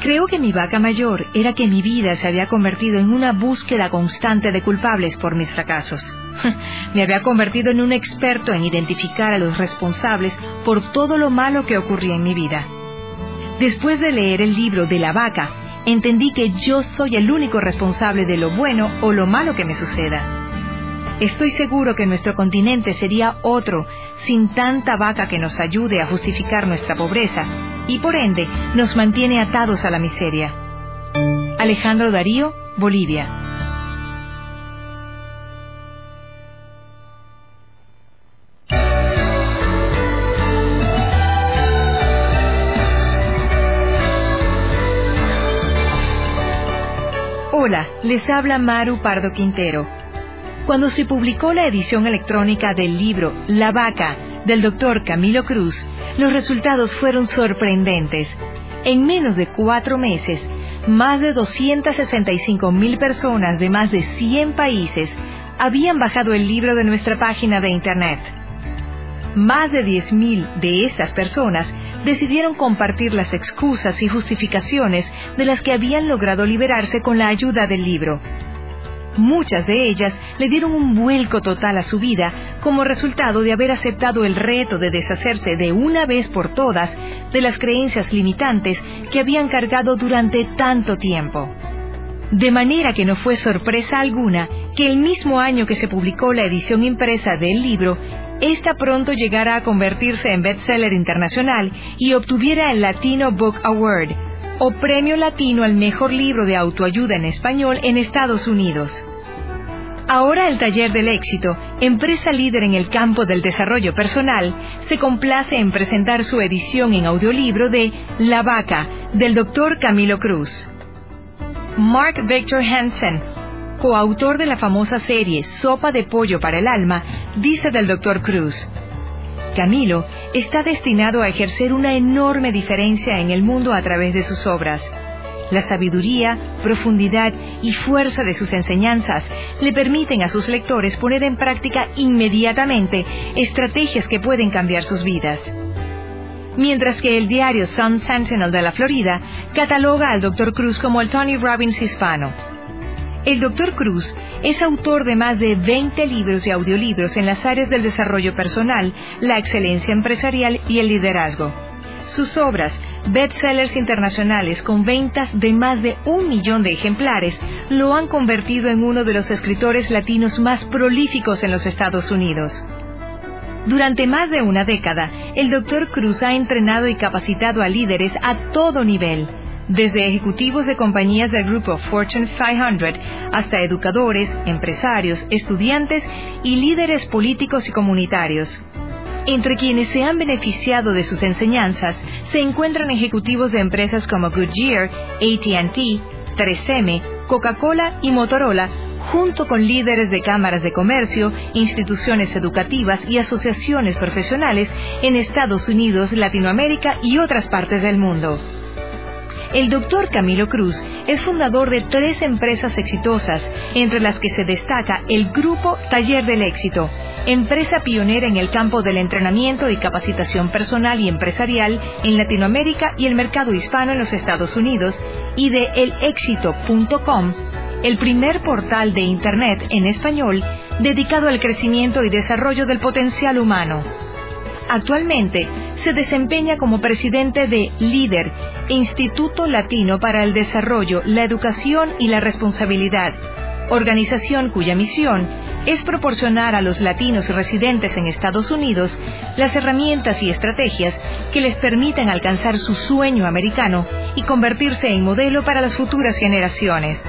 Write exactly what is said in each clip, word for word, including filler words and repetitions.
Creo que mi vaca mayor era que mi vida se había convertido en una búsqueda constante de culpables por mis fracasos. Me había convertido en un experto en identificar a los responsables por todo lo malo que ocurría en mi vida. Después de leer el libro de la vaca, entendí que yo soy el único responsable de lo bueno o lo malo que me suceda. Estoy seguro que nuestro continente sería otro sin tanta vaca que nos ayude a justificar nuestra pobreza y por ende nos mantiene atados a la miseria. Alejandro Darío, Bolivia. Hola, les habla Maru Pardo Quintero. Cuando se publicó la edición electrónica del libro La Vaca, del doctor Camilo Cruz, los resultados fueron sorprendentes. En menos de cuatro meses, más de doscientas sesenta y cinco mil personas de más de cien países habían bajado el libro de nuestra página de Internet. Más de diez mil de estas personas decidieron compartir las excusas y justificaciones de las que habían logrado liberarse con la ayuda del libro. Muchas de ellas le dieron un vuelco total a su vida como resultado de haber aceptado el reto de deshacerse de una vez por todas de las creencias limitantes que habían cargado durante tanto tiempo. De manera que no fue sorpresa alguna que el mismo año que se publicó la edición impresa del libro, esta pronto llegara a convertirse en bestseller internacional y obtuviera el Latino Book Award, o Premio Latino al Mejor Libro de Autoayuda en Español en Estados Unidos. Ahora el Taller del Éxito, empresa líder en el campo del desarrollo personal, se complace en presentar su edición en audiolibro de La Vaca, del doctor Camilo Cruz. Mark Victor Hansen, coautor de la famosa serie Sopa de Pollo para el Alma, dice del doctor Cruz: Camilo está destinado a ejercer una enorme diferencia en el mundo a través de sus obras. La sabiduría, profundidad y fuerza de sus enseñanzas le permiten a sus lectores poner en práctica inmediatamente estrategias que pueden cambiar sus vidas. Mientras que el diario Sun Sentinel de la Florida cataloga al doctor Cruz como el Tony Robbins hispano. El doctor Cruz es autor de más de veinte libros y audiolibros en las áreas del desarrollo personal, la excelencia empresarial y el liderazgo. Sus obras, bestsellers internacionales con ventas de más de un millón de ejemplares, lo han convertido en uno de los escritores latinos más prolíficos en los Estados Unidos. Durante más de una década, el doctor Cruz ha entrenado y capacitado a líderes a todo nivel, desde ejecutivos de compañías del grupo Fortune quinientos hasta educadores, empresarios, estudiantes y líderes políticos y comunitarios. Entre quienes se han beneficiado de sus enseñanzas se encuentran ejecutivos de empresas como Goodyear, A T and T, tres eme, Coca-Cola y Motorola, junto con líderes de cámaras de comercio, instituciones educativas y asociaciones profesionales en Estados Unidos, Latinoamérica y otras partes del mundo. El doctor Camilo Cruz es fundador de tres empresas exitosas, entre las que se destaca el Grupo Taller del Éxito, empresa pionera en el campo del entrenamiento y capacitación personal y empresarial en Latinoamérica y el mercado hispano en los Estados Unidos, y de el éxito punto com, el primer portal de Internet en español dedicado al crecimiento y desarrollo del potencial humano. Actualmente se desempeña como presidente de LÍDER, Instituto Latino para el Desarrollo, la Educación y la Responsabilidad, organización cuya misión es proporcionar a los latinos residentes en Estados Unidos las herramientas y estrategias que les permitan alcanzar su sueño americano y convertirse en modelo para las futuras generaciones.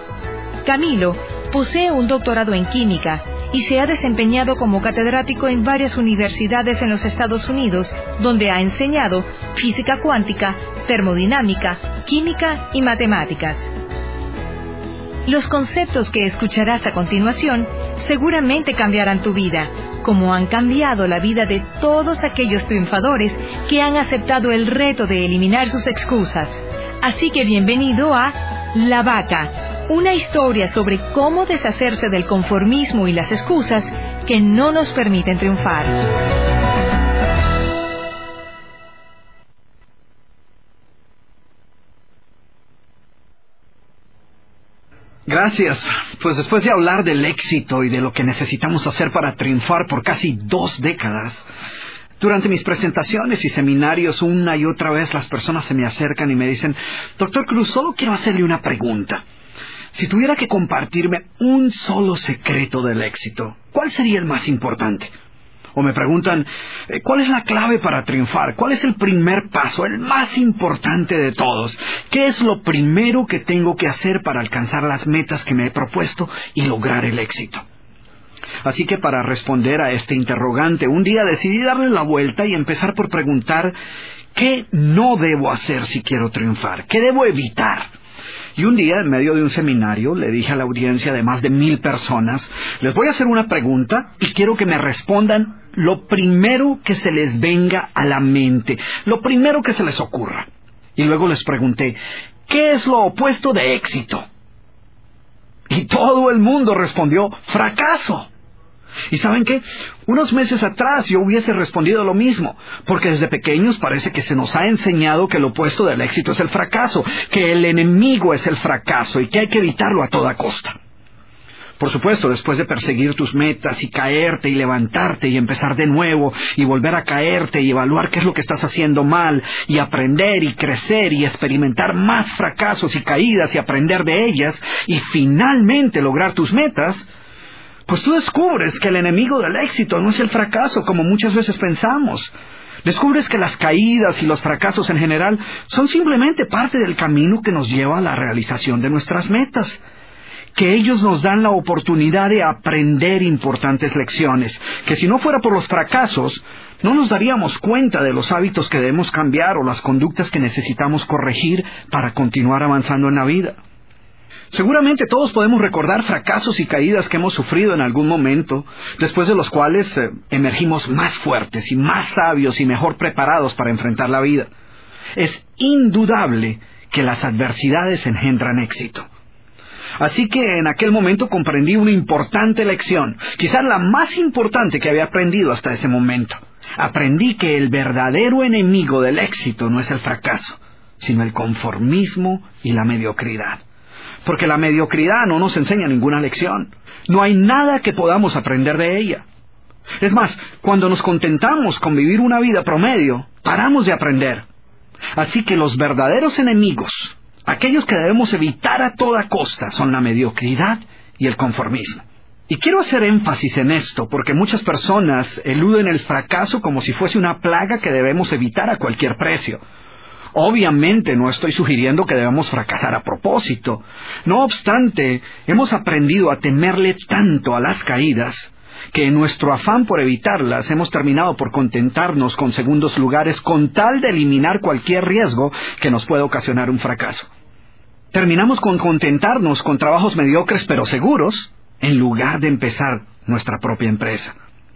Camilo posee un doctorado en química y se ha desempeñado como catedrático en varias universidades en los Estados Unidos, donde ha enseñado física cuántica, termodinámica, química y matemáticas. Los conceptos que escucharás a continuación seguramente cambiarán tu vida, como han cambiado la vida de todos aquellos triunfadores que han aceptado el reto de eliminar sus excusas. Así que bienvenido a La Vaca, una historia sobre cómo deshacerse del conformismo y las excusas que no nos permiten triunfar. Gracias. Pues después de hablar del éxito y de lo que necesitamos hacer para triunfar por casi dos décadas, durante mis presentaciones y seminarios una y otra vez las personas se me acercan y me dicen: Doctor Cruz, solo quiero hacerle una pregunta. Si tuviera que compartirme un solo secreto del éxito, ¿cuál sería el más importante? O me preguntan, ¿cuál es la clave para triunfar? ¿Cuál es el primer paso, el más importante de todos? ¿Qué es lo primero que tengo que hacer para alcanzar las metas que me he propuesto y lograr el éxito? Así que para responder a este interrogante, un día decidí darle la vuelta y empezar por preguntar, ¿qué no debo hacer si quiero triunfar? ¿Qué debo evitar? Y un día, en medio de un seminario, le dije a la audiencia de más de mil personas, les voy a hacer una pregunta y quiero que me respondan lo primero que se les venga a la mente, lo primero que se les ocurra. Y luego les pregunté, ¿qué es lo opuesto de éxito? Y todo el mundo respondió, fracaso. ¿Y saben qué? Unos meses atrás yo hubiese respondido lo mismo, porque desde pequeños parece que se nos ha enseñado que lo opuesto del éxito es el fracaso, que el enemigo es el fracaso y que hay que evitarlo a toda costa. Por supuesto, después de perseguir tus metas y caerte y levantarte y empezar de nuevo y volver a caerte y evaluar qué es lo que estás haciendo mal y aprender y crecer y experimentar más fracasos y caídas y aprender de ellas y finalmente lograr tus metas, pues tú descubres que el enemigo del éxito no es el fracaso como muchas veces pensamos. Descubres que las caídas y los fracasos en general son simplemente parte del camino que nos lleva a la realización de nuestras metas. Que ellos nos dan la oportunidad de aprender importantes lecciones, que si no fuera por los fracasos, no nos daríamos cuenta de los hábitos que debemos cambiar o las conductas que necesitamos corregir para continuar avanzando en la vida. Seguramente todos podemos recordar fracasos y caídas que hemos sufrido en algún momento, después de los cuales eh, emergimos más fuertes y más sabios y mejor preparados para enfrentar la vida. Es indudable que las adversidades engendran éxito. Así que en aquel momento comprendí una importante lección, quizás la más importante que había aprendido hasta ese momento. Aprendí que el verdadero enemigo del éxito no es el fracaso, sino el conformismo y la mediocridad. Porque la mediocridad no nos enseña ninguna lección. No hay nada que podamos aprender de ella. Es más, cuando nos contentamos con vivir una vida promedio, paramos de aprender. Así que los verdaderos enemigos, aquellos que debemos evitar a toda costa, son la mediocridad y el conformismo. Y quiero hacer énfasis en esto, porque muchas personas eluden el fracaso como si fuese una plaga que debemos evitar a cualquier precio. Obviamente no estoy sugiriendo que debamos fracasar a propósito. No obstante, hemos aprendido a temerle tanto a las caídas que en nuestro afán por evitarlas hemos terminado por contentarnos con segundos lugares con tal de eliminar cualquier riesgo que nos pueda ocasionar un fracaso. Terminamos con contentarnos con trabajos mediocres pero seguros en lugar de empezar nuestra propia empresa.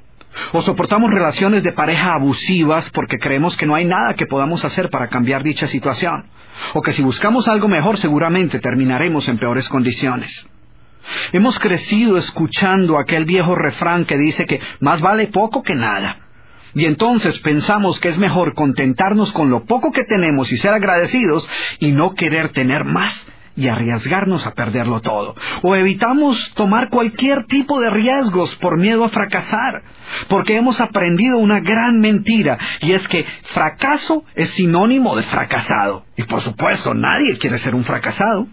O soportamos relaciones de pareja abusivas porque creemos que no hay nada que podamos hacer para cambiar dicha situación. O que si buscamos algo mejor seguramente terminaremos en peores condiciones. Hemos crecido escuchando aquel viejo refrán que dice que más vale poco que nada. Y entonces pensamos que es mejor contentarnos con lo poco que tenemos y ser agradecidos y no querer tener más y arriesgarnos a perderlo todo. O evitamos tomar cualquier tipo de riesgos por miedo a fracasar, porque hemos aprendido una gran mentira, y es que fracaso es sinónimo de fracasado. Y por supuesto, nadie quiere ser un fracasado.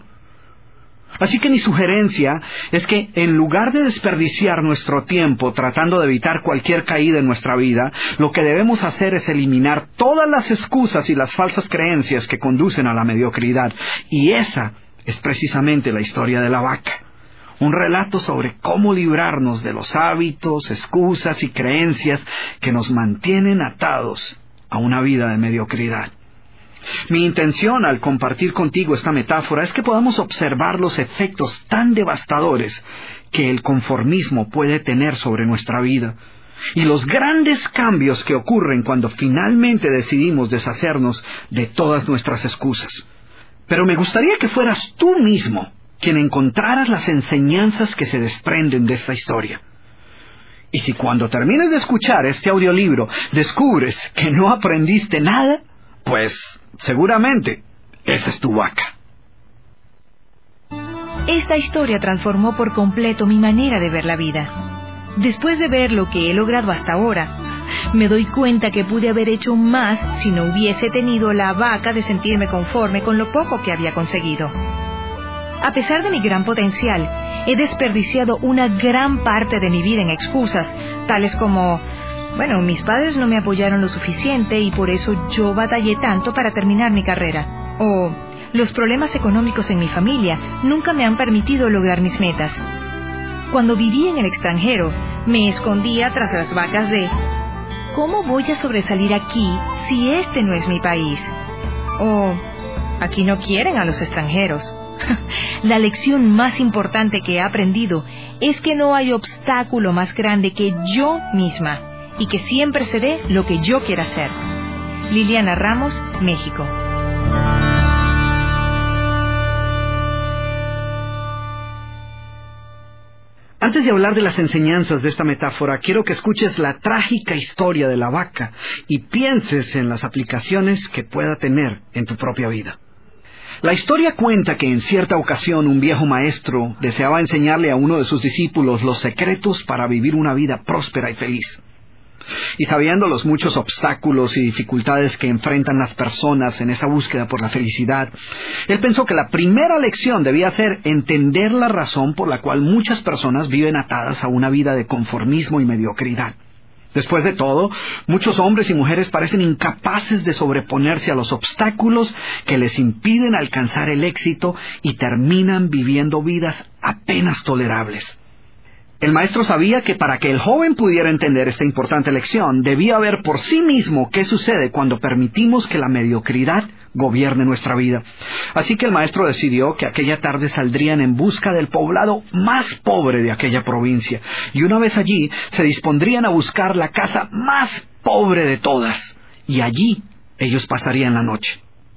Así que mi sugerencia es que en lugar de desperdiciar nuestro tiempo tratando de evitar cualquier caída en nuestra vida, lo que debemos hacer es eliminar todas las excusas y las falsas creencias que conducen a la mediocridad. Y esa es precisamente la historia de la vaca. Un relato sobre cómo librarnos de los hábitos, excusas y creencias que nos mantienen atados a una vida de mediocridad. Mi intención al compartir contigo esta metáfora es que podamos observar los efectos tan devastadores que el conformismo puede tener sobre nuestra vida y los grandes cambios que ocurren cuando finalmente decidimos deshacernos de todas nuestras excusas. Pero me gustaría que fueras tú mismo quien encontraras las enseñanzas que se desprenden de esta historia. Y si cuando termines de escuchar este audiolibro descubres que no aprendiste nada, pues seguramente esa es tu vaca. Esta historia transformó por completo mi manera de ver la vida. Después de ver lo que he logrado hasta ahora, me doy cuenta que pude haber hecho más si no hubiese tenido la vaca de sentirme conforme con lo poco que había conseguido. A pesar de mi gran potencial, he desperdiciado una gran parte de mi vida en excusas, tales como, bueno, mis padres no me apoyaron lo suficiente y por eso yo batallé tanto para terminar mi carrera. O, los problemas económicos en mi familia nunca me han permitido lograr mis metas. Cuando viví en el extranjero, me escondía tras las vacas de, ¿cómo voy a sobresalir aquí si este no es mi país? O, aquí no quieren a los extranjeros. La lección más importante que he aprendido es que no hay obstáculo más grande que yo misma y que siempre seré lo que yo quiera ser. Liliana Ramos, México. Antes de hablar de las enseñanzas de esta metáfora, quiero que escuches la trágica historia de la vaca y pienses en las aplicaciones que pueda tener en tu propia vida. La historia cuenta que en cierta ocasión un viejo maestro deseaba enseñarle a uno de sus discípulos los secretos para vivir una vida próspera y feliz. Y sabiendo los muchos obstáculos y dificultades que enfrentan las personas en esa búsqueda por la felicidad, él pensó que la primera lección debía ser entender la razón por la cual muchas personas viven atadas a una vida de conformismo y mediocridad. Después de todo, muchos hombres y mujeres parecen incapaces de sobreponerse a los obstáculos que les impiden alcanzar el éxito y terminan viviendo vidas apenas tolerables. El maestro sabía que para que el joven pudiera entender esta importante lección, debía ver por sí mismo qué sucede cuando permitimos que la mediocridad gobierne nuestra vida. Así que el maestro decidió que aquella tarde saldrían en busca del poblado más pobre de aquella provincia, y una vez allí se dispondrían a buscar la casa más pobre de todas, y allí ellos pasarían la noche.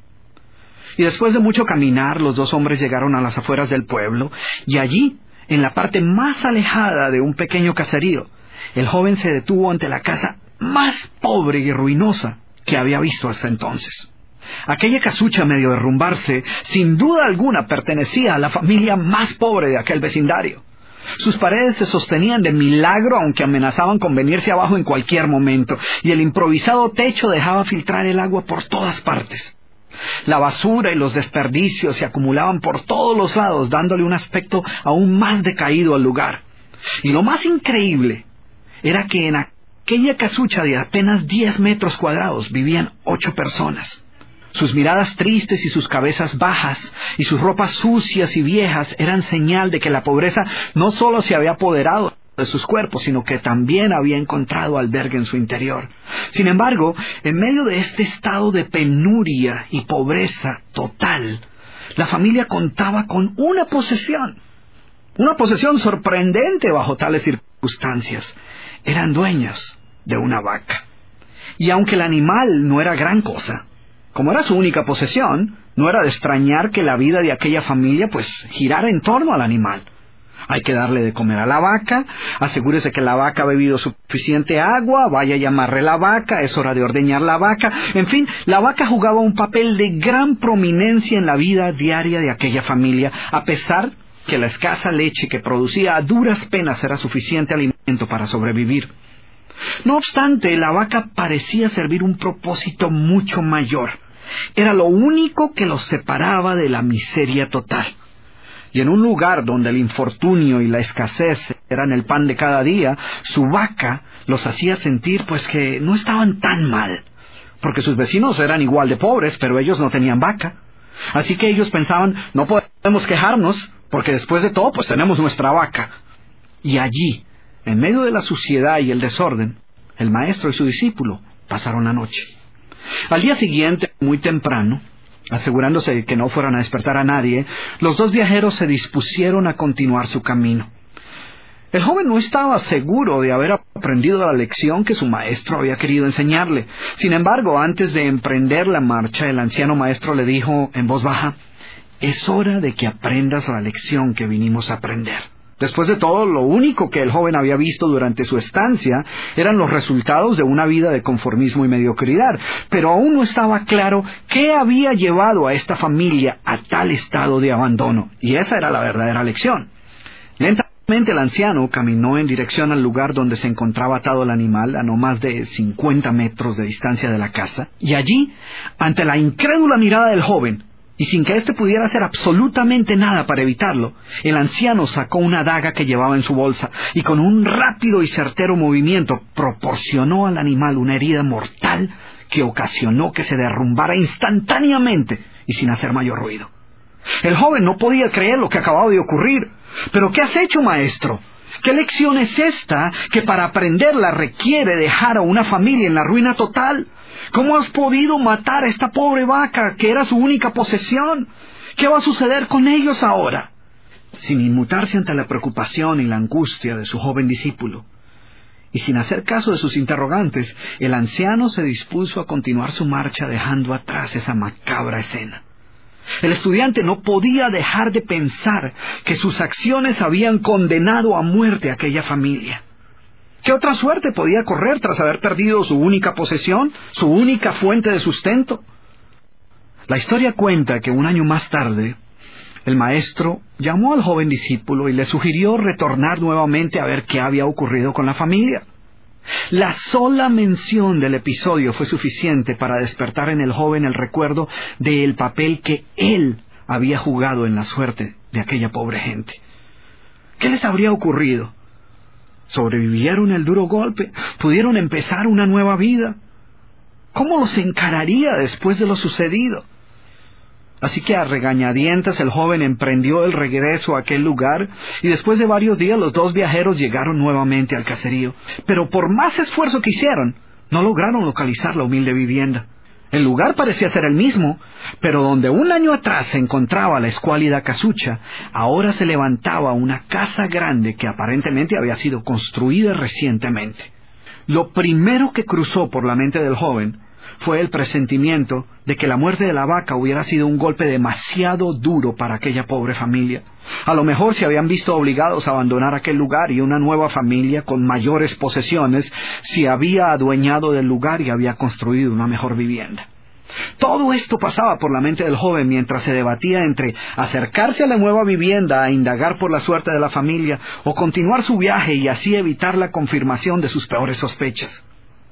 Y después de mucho caminar, los dos hombres llegaron a las afueras del pueblo, y allí, en la parte más alejada de un pequeño caserío, el joven se detuvo ante la casa más pobre y ruinosa que había visto hasta entonces. Aquella casucha, a medio derrumbarse, sin duda alguna pertenecía a la familia más pobre de aquel vecindario. Sus paredes se sostenían de milagro, aunque amenazaban con venirse abajo en cualquier momento, y el improvisado techo dejaba filtrar el agua por todas partes. La basura y los desperdicios se acumulaban por todos los lados, dándole un aspecto aún más decaído al lugar. Y lo más increíble era que en aquella casucha de apenas diez metros cuadrados vivían ocho personas. Sus miradas tristes y sus cabezas bajas y sus ropas sucias y viejas eran señal de que la pobreza no solo se había apoderado de sus cuerpos, sino que también había encontrado albergue en su interior. Sin embargo, en medio de este estado de penuria y pobreza total, la familia contaba con una posesión, una posesión sorprendente bajo tales circunstancias. Eran dueños de una vaca. Y aunque el animal no era gran cosa, como era su única posesión, no era de extrañar que la vida de aquella familia pues girara en torno al animal. Hay que darle de comer a la vaca, asegúrese que la vaca ha bebido suficiente agua, vaya a llamarle la vaca, es hora de ordeñar la vaca. En fin, la vaca jugaba un papel de gran prominencia en la vida diaria de aquella familia, a pesar que la escasa leche que producía a duras penas era suficiente alimento para sobrevivir. No obstante, la vaca parecía servir un propósito mucho mayor. Era lo único que los separaba de la miseria total. Y en un lugar donde el infortunio y la escasez eran el pan de cada día, su vaca los hacía sentir pues que no estaban tan mal, porque sus vecinos eran igual de pobres, pero ellos no tenían vaca. Así que ellos pensaban, no podemos quejarnos, porque después de todo pues tenemos nuestra vaca. Y allí, en medio de la suciedad y el desorden, el maestro y su discípulo pasaron la noche. Al día siguiente, muy temprano, asegurándose de que no fueran a despertar a nadie, los dos viajeros se dispusieron a continuar su camino. El joven no estaba seguro de haber aprendido la lección que su maestro había querido enseñarle. Sin embargo, antes de emprender la marcha, el anciano maestro le dijo en voz baja, «Es hora de que aprendas la lección que vinimos a aprender». Después de todo, lo único que el joven había visto durante su estancia eran los resultados de una vida de conformismo y mediocridad, pero aún no estaba claro qué había llevado a esta familia a tal estado de abandono, y esa era la verdadera lección. Lentamente el anciano caminó en dirección al lugar donde se encontraba atado el animal, a no más de cincuenta metros de distancia de la casa, y allí, ante la incrédula mirada del joven, y sin que éste pudiera hacer absolutamente nada para evitarlo, el anciano sacó una daga que llevaba en su bolsa y con un rápido y certero movimiento proporcionó al animal una herida mortal que ocasionó que se derrumbara instantáneamente y sin hacer mayor ruido. El joven no podía creer lo que acababa de ocurrir. «¿Pero qué has hecho, maestro? ¿Qué lección es esta que para aprenderla requiere dejar a una familia en la ruina total? ¿Cómo has podido matar a esta pobre vaca que era su única posesión? ¿Qué va a suceder con ellos ahora?» Sin inmutarse ante la preocupación y la angustia de su joven discípulo, y sin hacer caso de sus interrogantes, el anciano se dispuso a continuar su marcha dejando atrás esa macabra escena. El estudiante no podía dejar de pensar que sus acciones habían condenado a muerte a aquella familia. ¿Qué otra suerte podía correr tras haber perdido su única posesión, su única fuente de sustento? La historia cuenta que un año más tarde, el maestro llamó al joven discípulo y le sugirió retornar nuevamente a ver qué había ocurrido con la familia. La sola mención del episodio fue suficiente para despertar en el joven el recuerdo del papel que él había jugado en la suerte de aquella pobre gente. ¿Qué les habría ocurrido? ¿Sobrevivieron el duro golpe? ¿Pudieron empezar una nueva vida? ¿Cómo los encararía después de lo sucedido? Así que a regañadientes el joven emprendió el regreso a aquel lugar y después de varios días los dos viajeros llegaron nuevamente al caserío. Pero por más esfuerzo que hicieron, no lograron localizar la humilde vivienda. El lugar parecía ser el mismo, pero donde un año atrás se encontraba la escuálida casucha, ahora se levantaba una casa grande que aparentemente había sido construida recientemente. Lo primero que cruzó por la mente del joven fue el presentimiento de que la muerte de la vaca hubiera sido un golpe demasiado duro para aquella pobre familia. A lo mejor se habían visto obligados a abandonar aquel lugar y una nueva familia con mayores posesiones se había adueñado del lugar y había construido una mejor vivienda. Todo esto pasaba por la mente del joven mientras se debatía entre acercarse a la nueva vivienda a indagar por la suerte de la familia o continuar su viaje y así evitar la confirmación de sus peores sospechas.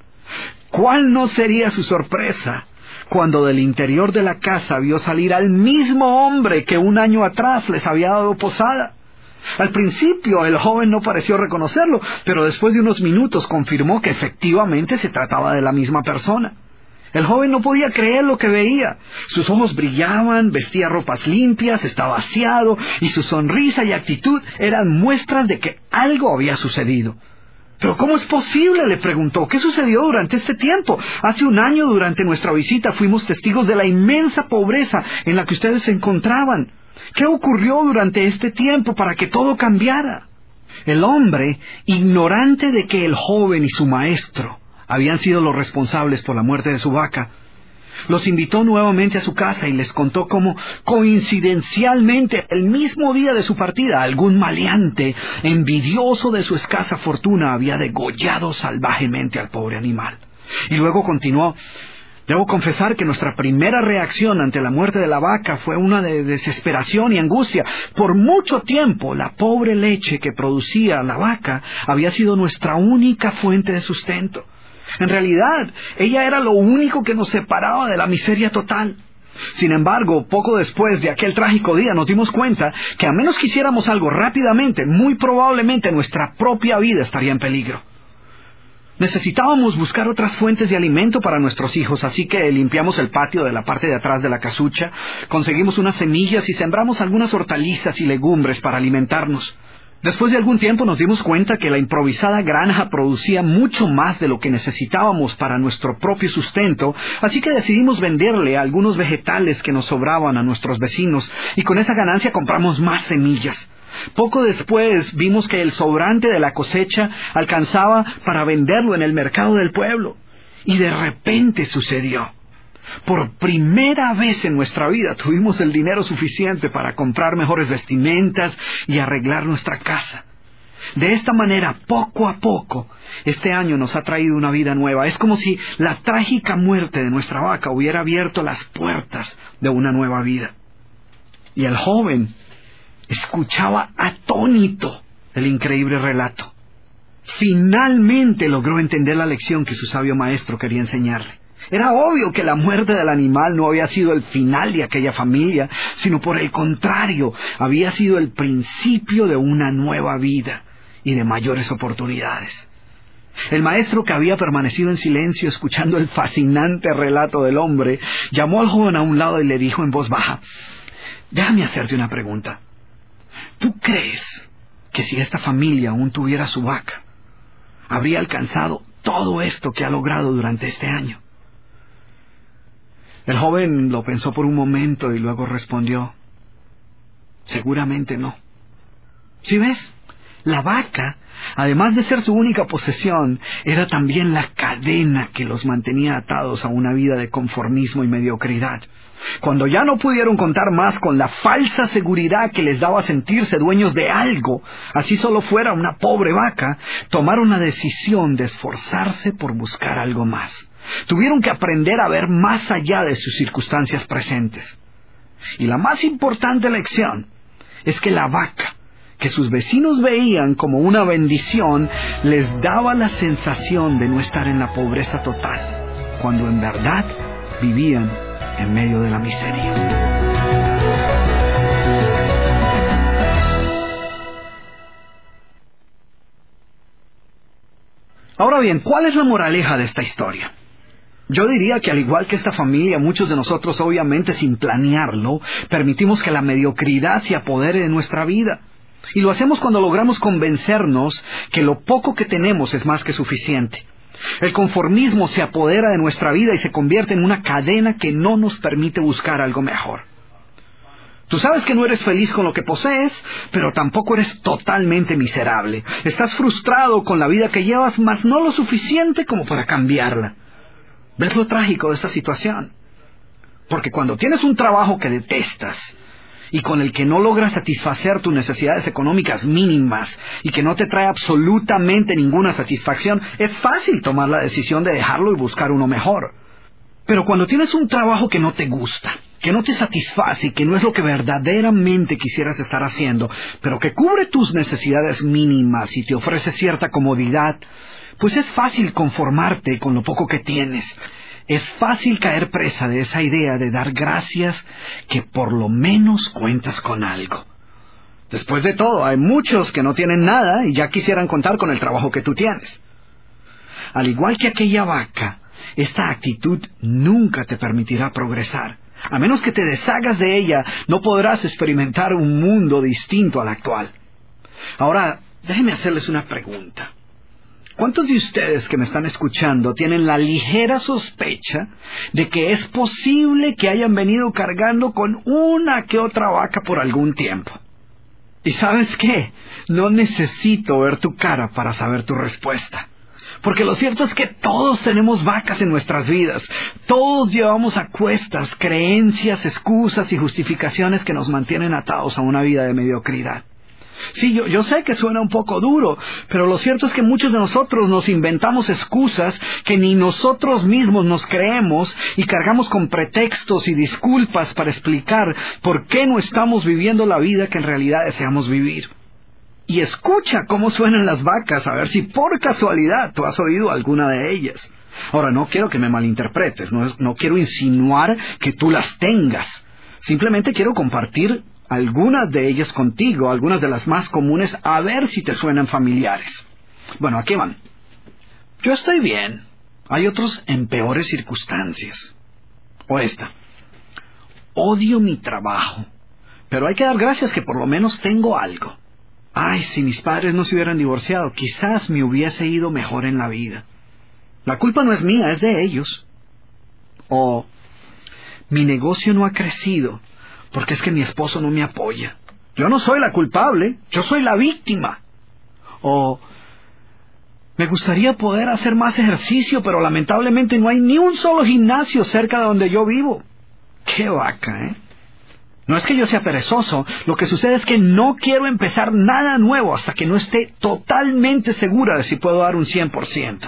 ¿Cuál no sería su sorpresa cuando del interior de la casa vio salir al mismo hombre que un año atrás les había dado posada? Al principio el joven no pareció reconocerlo, pero después de unos minutos confirmó que efectivamente se trataba de la misma persona. El joven no podía creer lo que veía. Sus ojos brillaban, vestía ropas limpias, estaba aseado, y su sonrisa y actitud eran muestras de que algo había sucedido. ¿Pero cómo es posible?, le preguntó. ¿Qué sucedió durante este tiempo? Hace un año, durante nuestra visita, fuimos testigos de la inmensa pobreza en la que ustedes se encontraban. ¿Qué ocurrió durante este tiempo para que todo cambiara? El hombre, ignorante de que el joven y su maestro habían sido los responsables por la muerte de su vaca, los invitó nuevamente a su casa y les contó cómo, coincidencialmente, el mismo día de su partida, algún maleante, envidioso de su escasa fortuna, había degollado salvajemente al pobre animal. Y luego continuó: debo confesar que nuestra primera reacción ante la muerte de la vaca fue una de desesperación y angustia. Por mucho tiempo, la pobre leche que producía la vaca había sido nuestra única fuente de sustento. En realidad, ella era lo único que nos separaba de la miseria total. Sin embargo, poco después de aquel trágico día nos dimos cuenta que a menos que hiciéramos algo rápidamente, muy probablemente nuestra propia vida estaría en peligro. Necesitábamos buscar otras fuentes de alimento para nuestros hijos, así que limpiamos el patio de la parte de atrás de la casucha, conseguimos unas semillas y sembramos algunas hortalizas y legumbres para alimentarnos. Después de algún tiempo nos dimos cuenta que la improvisada granja producía mucho más de lo que necesitábamos para nuestro propio sustento, así que decidimos venderle algunos vegetales que nos sobraban a nuestros vecinos, y con esa ganancia compramos más semillas. Poco después vimos que el sobrante de la cosecha alcanzaba para venderlo en el mercado del pueblo, y de repente sucedió. Por primera vez en nuestra vida tuvimos el dinero suficiente para comprar mejores vestimentas y arreglar nuestra casa. De esta manera, poco a poco, este año nos ha traído una vida nueva. Es como si la trágica muerte de nuestra vaca hubiera abierto las puertas de una nueva vida. Y el joven escuchaba atónito el increíble relato. Finalmente logró entender la lección que su sabio maestro quería enseñarle. Era obvio que la muerte del animal no había sido el final de aquella familia, sino por el contrario, había sido el principio de una nueva vida y de mayores oportunidades. El maestro, que había permanecido en silencio escuchando el fascinante relato del hombre, llamó al joven a un lado y le dijo en voz baja: «Déjame hacerte una pregunta. ¿Tú crees que si esta familia aún tuviera su vaca, habría alcanzado todo esto que ha logrado durante este año?» El joven lo pensó por un momento y luego respondió: «Seguramente no». ¿Sí ves? La vaca, además de ser su única posesión, era también la cadena que los mantenía atados a una vida de conformismo y mediocridad. Cuando ya no pudieron contar más con la falsa seguridad que les daba sentirse dueños de algo, así solo fuera una pobre vaca, tomaron la decisión de esforzarse por buscar algo más. Tuvieron que aprender a ver más allá de sus circunstancias presentes. Y la más importante lección es que la vaca, que sus vecinos veían como una bendición, les daba la sensación de no estar en la pobreza total, cuando en verdad vivían en medio de la miseria. Ahora bien, ¿cuál es la moraleja de esta historia? Yo diría que al igual que esta familia, muchos de nosotros, obviamente sin planearlo, permitimos que la mediocridad se apodere de nuestra vida. Y lo hacemos cuando logramos convencernos que lo poco que tenemos es más que suficiente. El conformismo se apodera de nuestra vida y se convierte en una cadena que no nos permite buscar algo mejor. Tú sabes que no eres feliz con lo que posees, pero tampoco eres totalmente miserable. Estás frustrado con la vida que llevas, mas no lo suficiente como para cambiarla. ¿Ves lo trágico de esta situación? Porque cuando tienes un trabajo que detestas y con el que no logras satisfacer tus necesidades económicas mínimas y que no te trae absolutamente ninguna satisfacción, es fácil tomar la decisión de dejarlo y buscar uno mejor. Pero cuando tienes un trabajo que no te gusta, que no te satisface y que no es lo que verdaderamente quisieras estar haciendo, pero que cubre tus necesidades mínimas y te ofrece cierta comodidad, pues es fácil conformarte con lo poco que tienes. Es fácil caer presa de esa idea de dar gracias que por lo menos cuentas con algo. Después de todo, hay muchos que no tienen nada y ya quisieran contar con el trabajo que tú tienes. Al igual que aquella vaca, esta actitud nunca te permitirá progresar. A menos que te deshagas de ella, no podrás experimentar un mundo distinto al actual. Ahora, déjenme hacerles una pregunta. ¿Cuántos de ustedes que me están escuchando tienen la ligera sospecha de que es posible que hayan venido cargando con una que otra vaca por algún tiempo? ¿Y sabes qué? No necesito ver tu cara para saber tu respuesta. Porque lo cierto es que todos tenemos vacas en nuestras vidas. Todos llevamos a cuestas creencias, excusas y justificaciones que nos mantienen atados a una vida de mediocridad. Sí, yo, yo sé que suena un poco duro, pero lo cierto es que muchos de nosotros nos inventamos excusas que ni nosotros mismos nos creemos y cargamos con pretextos y disculpas para explicar por qué no estamos viviendo la vida que en realidad deseamos vivir. Y escucha cómo suenan las vacas, a ver si por casualidad tú has oído alguna de ellas. Ahora, no quiero que me malinterpretes, no, no quiero insinuar que tú las tengas. Simplemente quiero compartir algunas de ellas contigo, algunas de las más comunes, a ver si te suenan familiares. Bueno, aquí van. Yo estoy bien. Hay otros en peores circunstancias. O esta. Odio mi trabajo, pero hay que dar gracias que por lo menos tengo algo. Ay, si mis padres no se hubieran divorciado, quizás me hubiese ido mejor en la vida. La culpa no es mía, es de ellos. O mi negocio no ha crecido porque es que mi esposo no me apoya. Yo no soy la culpable, yo soy la víctima. O Me gustaría poder hacer más ejercicio, pero lamentablemente no hay ni un solo gimnasio cerca de donde yo vivo. ¡Qué vaca, eh! No es que yo sea perezoso, lo que sucede es que no quiero empezar nada nuevo hasta que no esté totalmente segura de si puedo dar un cien por ciento.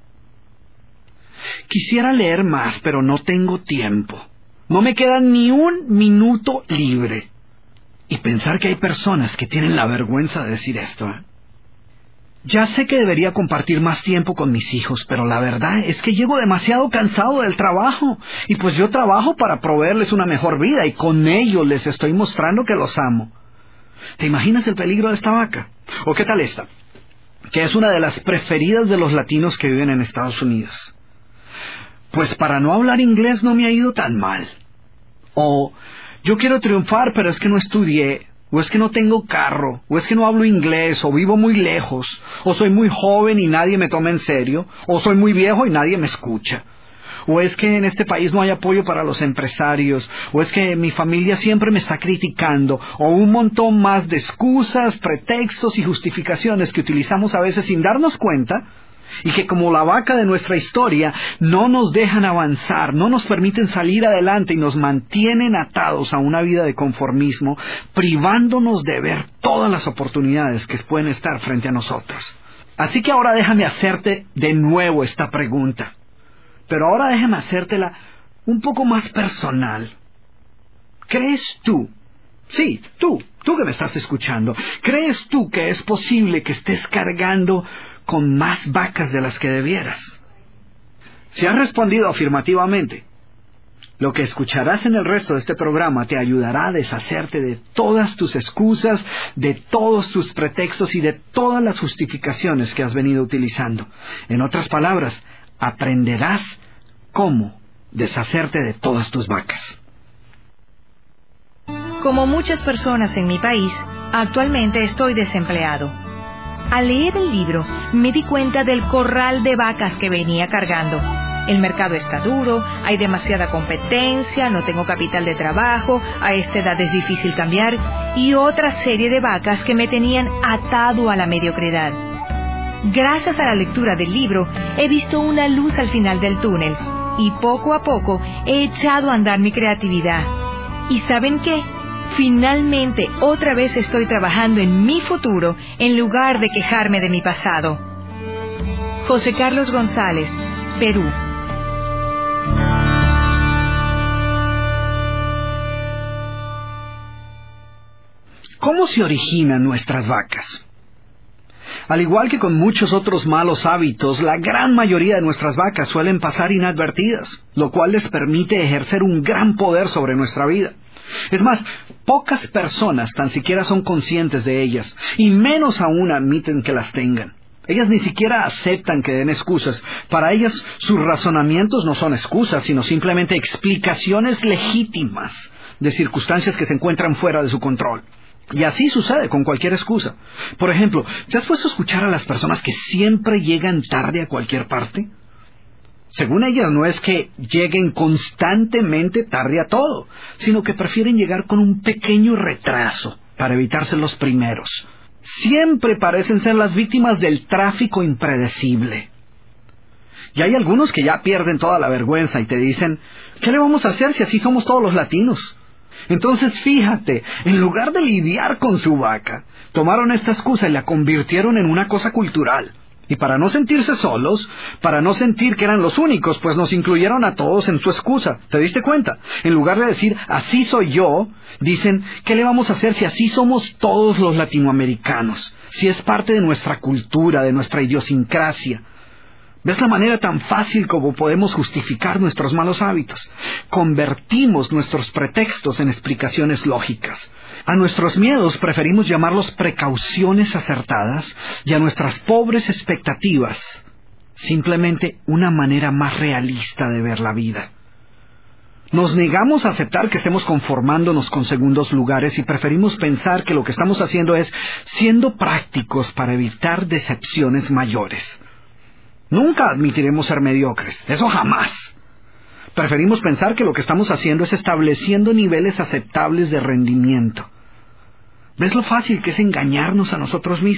Quisiera leer más, pero no tengo tiempo. No me queda ni un minuto libre. Y pensar que hay personas que tienen la vergüenza de decir esto, ¿eh? Ya sé que debería compartir más tiempo con mis hijos, pero la verdad es que llego demasiado cansado del trabajo. Y pues yo trabajo para proveerles una mejor vida y con ello les estoy mostrando que los amo. ¿Te imaginas el peligro de esta vaca? ¿O qué tal esta? Que es una de las preferidas de los latinos que viven en Estados Unidos. Pues para no hablar inglés no me ha ido tan mal. O yo quiero triunfar, pero es que no estudié. O es que no tengo carro, o es que no hablo inglés, o vivo muy lejos, o soy muy joven y nadie me toma en serio, o soy muy viejo y nadie me escucha. O es que en este país no hay apoyo para los empresarios, o es que mi familia siempre me está criticando, o un montón más de excusas, pretextos y justificaciones que utilizamos a veces sin darnos cuenta, y que como la vaca de nuestra historia no nos dejan avanzar, no nos permiten salir adelante y nos mantienen atados a una vida de conformismo, privándonos de ver todas las oportunidades que pueden estar frente a nosotros. Así que ahora déjame hacerte de nuevo esta pregunta, pero ahora déjame hacértela un poco más personal. ¿Crees tú? Sí, tú, tú que me estás escuchando, ¿crees tú que es posible que estés cargando con más vacas de las que debieras? Si has respondido afirmativamente, lo que escucharás en el resto de este programa te ayudará a deshacerte de todas tus excusas, de todos tus pretextos y de todas las justificaciones que has venido utilizando. En otras palabras, aprenderás cómo deshacerte de todas tus vacas. Como muchas personas en mi país, actualmente estoy desempleado. Al leer el libro, me di cuenta del corral de vacas que venía cargando. El mercado está duro, hay demasiada competencia, no tengo capital de trabajo, a esta edad es difícil cambiar, y otra serie de vacas que me tenían atado a la mediocridad. Gracias a la lectura del libro, he visto una luz al final del túnel, y poco a poco he echado a andar mi creatividad. ¿Y saben qué? Finalmente, otra vez estoy trabajando en mi futuro en lugar de quejarme de mi pasado. José Carlos González, Perú. ¿Cómo se originan nuestras vacas? Al igual que con muchos otros malos hábitos, la gran mayoría de nuestras vacas suelen pasar inadvertidas, lo cual les permite ejercer un gran poder sobre nuestra vida. Es más, pocas personas tan siquiera son conscientes de ellas, y menos aún admiten que las tengan. Ellas ni siquiera aceptan que den excusas. Para ellas, sus razonamientos no son excusas, sino simplemente explicaciones legítimas de circunstancias que se encuentran fuera de su control. Y así sucede con cualquier excusa. Por ejemplo, ¿te has puesto a escuchar a las personas que siempre llegan tarde a cualquier parte? Según ellas, no es que lleguen constantemente tarde a todo, sino que prefieren llegar con un pequeño retraso para evitarse los primeros. Siempre parecen ser las víctimas del tráfico impredecible. Y hay algunos que ya pierden toda la vergüenza y te dicen, ¿qué le vamos a hacer si así somos todos los latinos? Entonces fíjate, en lugar de lidiar con su vaca, tomaron esta excusa y la convirtieron en una cosa cultural. Y para no sentirse solos, para no sentir que eran los únicos, pues nos incluyeron a todos en su excusa. ¿Te diste cuenta? En lugar de decir, así soy yo, dicen, ¿qué le vamos a hacer si así somos todos los latinoamericanos? Si es parte de nuestra cultura, de nuestra idiosincrasia. ¿Ves la manera tan fácil como podemos justificar nuestros malos hábitos? Convertimos nuestros pretextos en explicaciones lógicas. A nuestros miedos preferimos llamarlos precauciones acertadas y a nuestras pobres expectativas simplemente una manera más realista de ver la vida. Nos negamos a aceptar que estemos conformándonos con segundos lugares y preferimos pensar que lo que estamos haciendo es siendo prácticos para evitar decepciones mayores. Nunca admitiremos ser mediocres, eso jamás. Preferimos pensar que lo que estamos haciendo es estableciendo niveles aceptables de rendimiento. ¿Ves lo fácil que es engañarnos a nosotros mismos?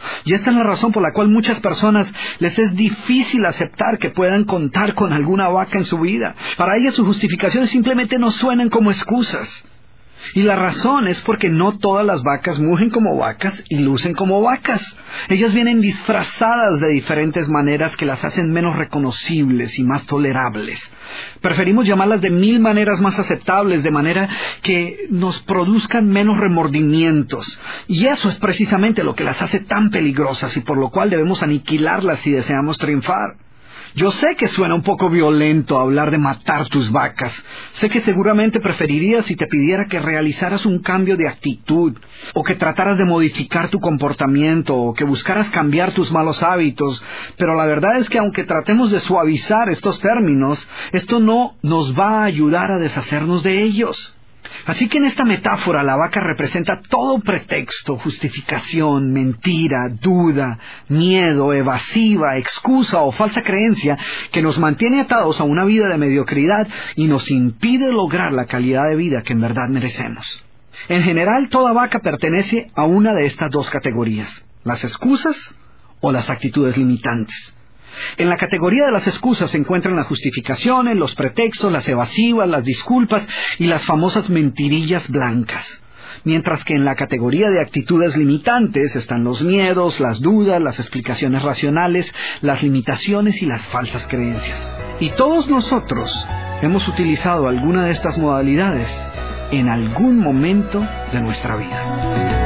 Y esta es la razón por la cual muchas personas les es difícil aceptar que puedan contar con alguna vaca en su vida. Para ellas sus justificaciones simplemente no suenan como excusas. Y la razón es porque no todas las vacas mugen como vacas y lucen como vacas. Ellas vienen disfrazadas de diferentes maneras que las hacen menos reconocibles y más tolerables. Preferimos llamarlas de mil maneras más aceptables, de manera que nos produzcan menos remordimientos. Y eso es precisamente lo que las hace tan peligrosas y por lo cual debemos aniquilarlas si deseamos triunfar. Yo sé que suena un poco violento hablar de matar tus vacas. Sé que seguramente preferirías si te pidiera que realizaras un cambio de actitud, o que trataras de modificar tu comportamiento, o que buscaras cambiar tus malos hábitos. Pero la verdad es que aunque tratemos de suavizar estos términos, esto no nos va a ayudar a deshacernos de ellos. Así que en esta metáfora la vaca representa todo pretexto, justificación, mentira, duda, miedo, evasiva, excusa o falsa creencia que nos mantiene atados a una vida de mediocridad y nos impide lograr la calidad de vida que en verdad merecemos. En general, toda vaca pertenece a una de estas dos categorías, las excusas o las actitudes limitantes. En la categoría de las excusas se encuentran las justificaciones, los pretextos, las evasivas, las disculpas y las famosas mentirillas blancas. Mientras que en la categoría de actitudes limitantes están los miedos, las dudas, las explicaciones racionales, las limitaciones y las falsas creencias. Y todos nosotros hemos utilizado alguna de estas modalidades en algún momento de nuestra vida.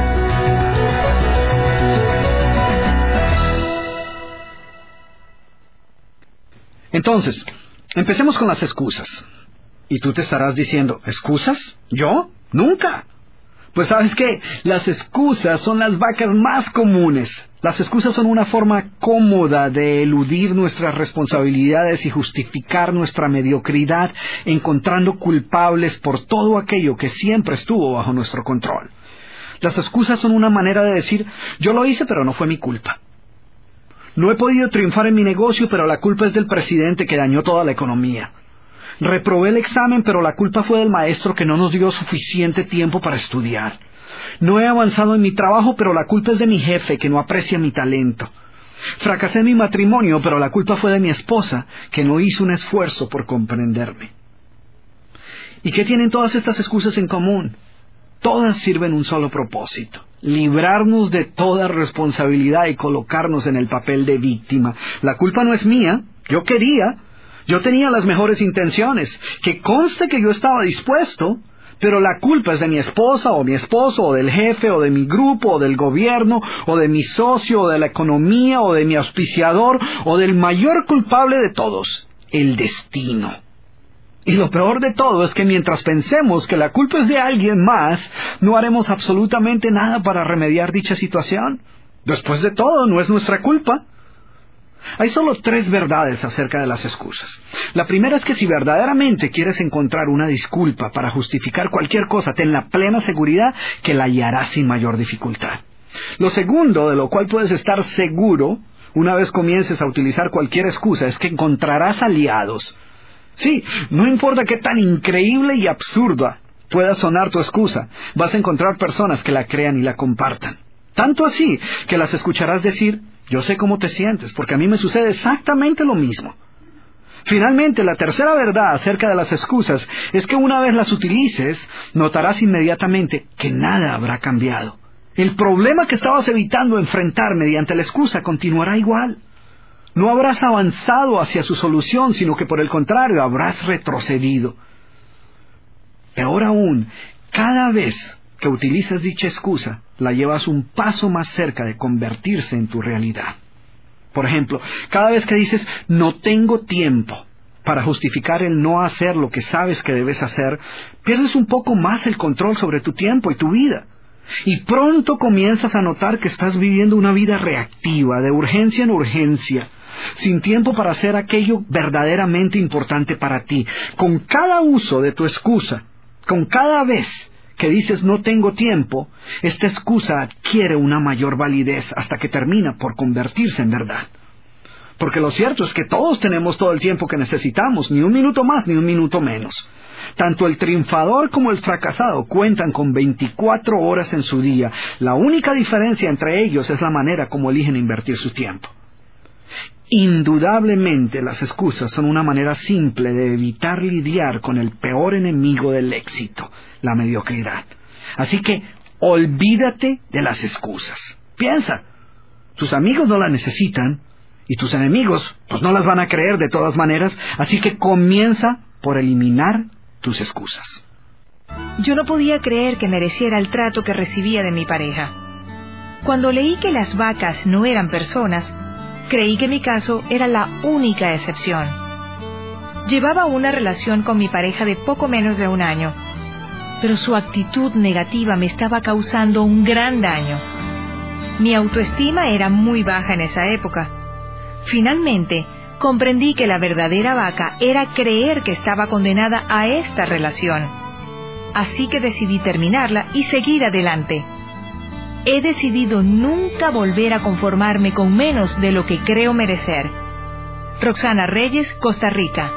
Entonces, empecemos con las excusas. Y tú te estarás diciendo, ¿excusas? ¿Yo? ¡Nunca! Pues ¿sabes qué? Las excusas son las vacas más comunes. Las excusas son una forma cómoda de eludir nuestras responsabilidades y justificar nuestra mediocridad, encontrando culpables por todo aquello que siempre estuvo bajo nuestro control. Las excusas son una manera de decir, yo lo hice pero no fue mi culpa. No he podido triunfar en mi negocio, pero la culpa es del presidente que dañó toda la economía. Reprobé el examen, pero la culpa fue del maestro que no nos dio suficiente tiempo para estudiar. No he avanzado en mi trabajo, pero la culpa es de mi jefe que no aprecia mi talento. Fracasé en mi matrimonio, pero la culpa fue de mi esposa que no hizo un esfuerzo por comprenderme. ¿Y qué tienen todas estas excusas en común? Todas sirven un solo propósito: librarnos de toda responsabilidad y colocarnos en el papel de víctima. La culpa no es mía, yo quería, yo tenía las mejores intenciones, que conste que yo estaba dispuesto, pero la culpa es de mi esposa o mi esposo o del jefe o de mi grupo o del gobierno o de mi socio o de la economía o de mi auspiciador o del mayor culpable de todos, el destino. Y lo peor de todo es que mientras pensemos que la culpa es de alguien más, no haremos absolutamente nada para remediar dicha situación. Después de todo, no es nuestra culpa. Hay solo tres verdades acerca de las excusas. La primera es que si verdaderamente quieres encontrar una disculpa para justificar cualquier cosa, ten la plena seguridad que la hallarás sin mayor dificultad. Lo segundo, de lo cual puedes estar seguro, una vez comiences a utilizar cualquier excusa, es que encontrarás aliados. Sí, no importa qué tan increíble y absurda pueda sonar tu excusa, vas a encontrar personas que la crean y la compartan. Tanto así que las escucharás decir, yo sé cómo te sientes, porque a mí me sucede exactamente lo mismo. Finalmente, la tercera verdad acerca de las excusas es que una vez las utilices, notarás inmediatamente que nada habrá cambiado. El problema que estabas evitando enfrentar mediante la excusa continuará igual. No habrás avanzado hacia su solución, sino que por el contrario habrás retrocedido. Peor aún, cada vez que utilizas dicha excusa, la llevas un paso más cerca de convertirse en tu realidad. Por ejemplo, cada vez que dices, no tengo tiempo, para justificar el no hacer lo que sabes que debes hacer, pierdes un poco más el control sobre tu tiempo y tu vida. Y pronto comienzas a notar que estás viviendo una vida reactiva, de urgencia en urgencia, sin tiempo para hacer aquello verdaderamente importante para ti. Con cada uso de tu excusa, con cada vez que dices no tengo tiempo, esta excusa adquiere una mayor validez hasta que termina por convertirse en verdad. Porque lo cierto es que todos tenemos todo el tiempo que necesitamos, ni un minuto más ni un minuto menos. Tanto el triunfador como el fracasado cuentan con veinticuatro horas en su día. La única diferencia entre ellos es la manera como eligen invertir su tiempo. Indudablemente las excusas son una manera simple de evitar lidiar con el peor enemigo del éxito, la mediocridad. Así que olvídate de las excusas. Piensa, tus amigos no las necesitan y tus enemigos pues no las van a creer de todas maneras, así que comienza por eliminar tus excusas. Yo no podía creer que mereciera el trato que recibía de mi pareja. Cuando leí que las vacas no eran personas, creí que mi caso era la única excepción. Llevaba una relación con mi pareja de poco menos de un año, pero su actitud negativa me estaba causando un gran daño. Mi autoestima era muy baja en esa época. Finalmente, comprendí que la verdadera vaca era creer que estaba condenada a esta relación. Así que decidí terminarla y seguir adelante. He decidido nunca volver a conformarme con menos de lo que creo merecer. Roxana Reyes, Costa Rica.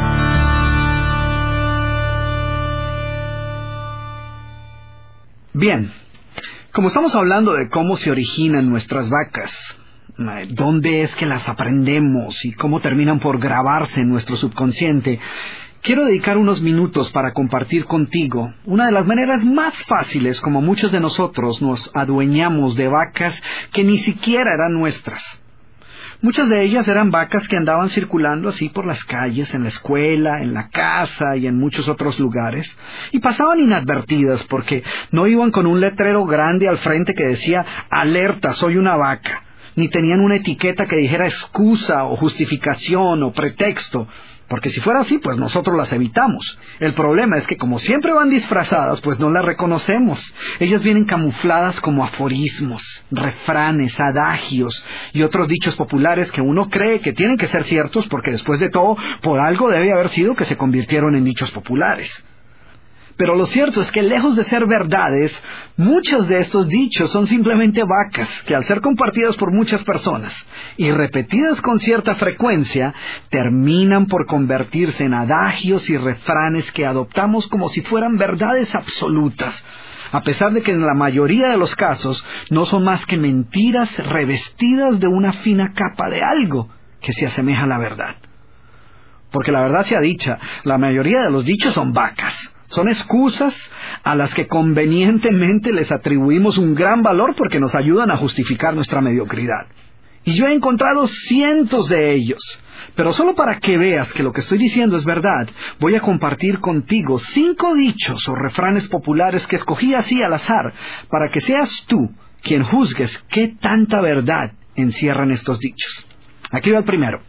Bien, como estamos hablando de cómo se originan nuestras vacas, dónde es que las aprendemos y cómo terminan por grabarse en nuestro subconsciente, quiero dedicar unos minutos para compartir contigo una de las maneras más fáciles como muchos de nosotros nos adueñamos de vacas que ni siquiera eran nuestras. Muchas de ellas eran vacas que andaban circulando así por las calles, en la escuela, en la casa y en muchos otros lugares, y pasaban inadvertidas porque no iban con un letrero grande al frente que decía «Alerta, soy una vaca», ni tenían una etiqueta que dijera excusa o justificación o pretexto, porque si fuera así, pues nosotros las evitamos. El problema es que como siempre van disfrazadas, pues no las reconocemos. Ellas vienen camufladas como aforismos, refranes, adagios y otros dichos populares que uno cree que tienen que ser ciertos porque después de todo, por algo debe haber sido que se convirtieron en dichos populares. Pero lo cierto es que lejos de ser verdades, muchos de estos dichos son simplemente vacas que al ser compartidas por muchas personas y repetidas con cierta frecuencia, terminan por convertirse en adagios y refranes que adoptamos como si fueran verdades absolutas, a pesar de que en la mayoría de los casos no son más que mentiras revestidas de una fina capa de algo que se asemeja a la verdad. Porque la verdad sea dicha, la mayoría de los dichos son vacas. Son excusas a las que convenientemente les atribuimos un gran valor porque nos ayudan a justificar nuestra mediocridad. Y yo he encontrado cientos de ellos. Pero solo para que veas que lo que estoy diciendo es verdad, voy a compartir contigo cinco dichos o refranes populares que escogí así al azar, para que seas tú quien juzgues qué tanta verdad encierran estos dichos. Aquí va el primero.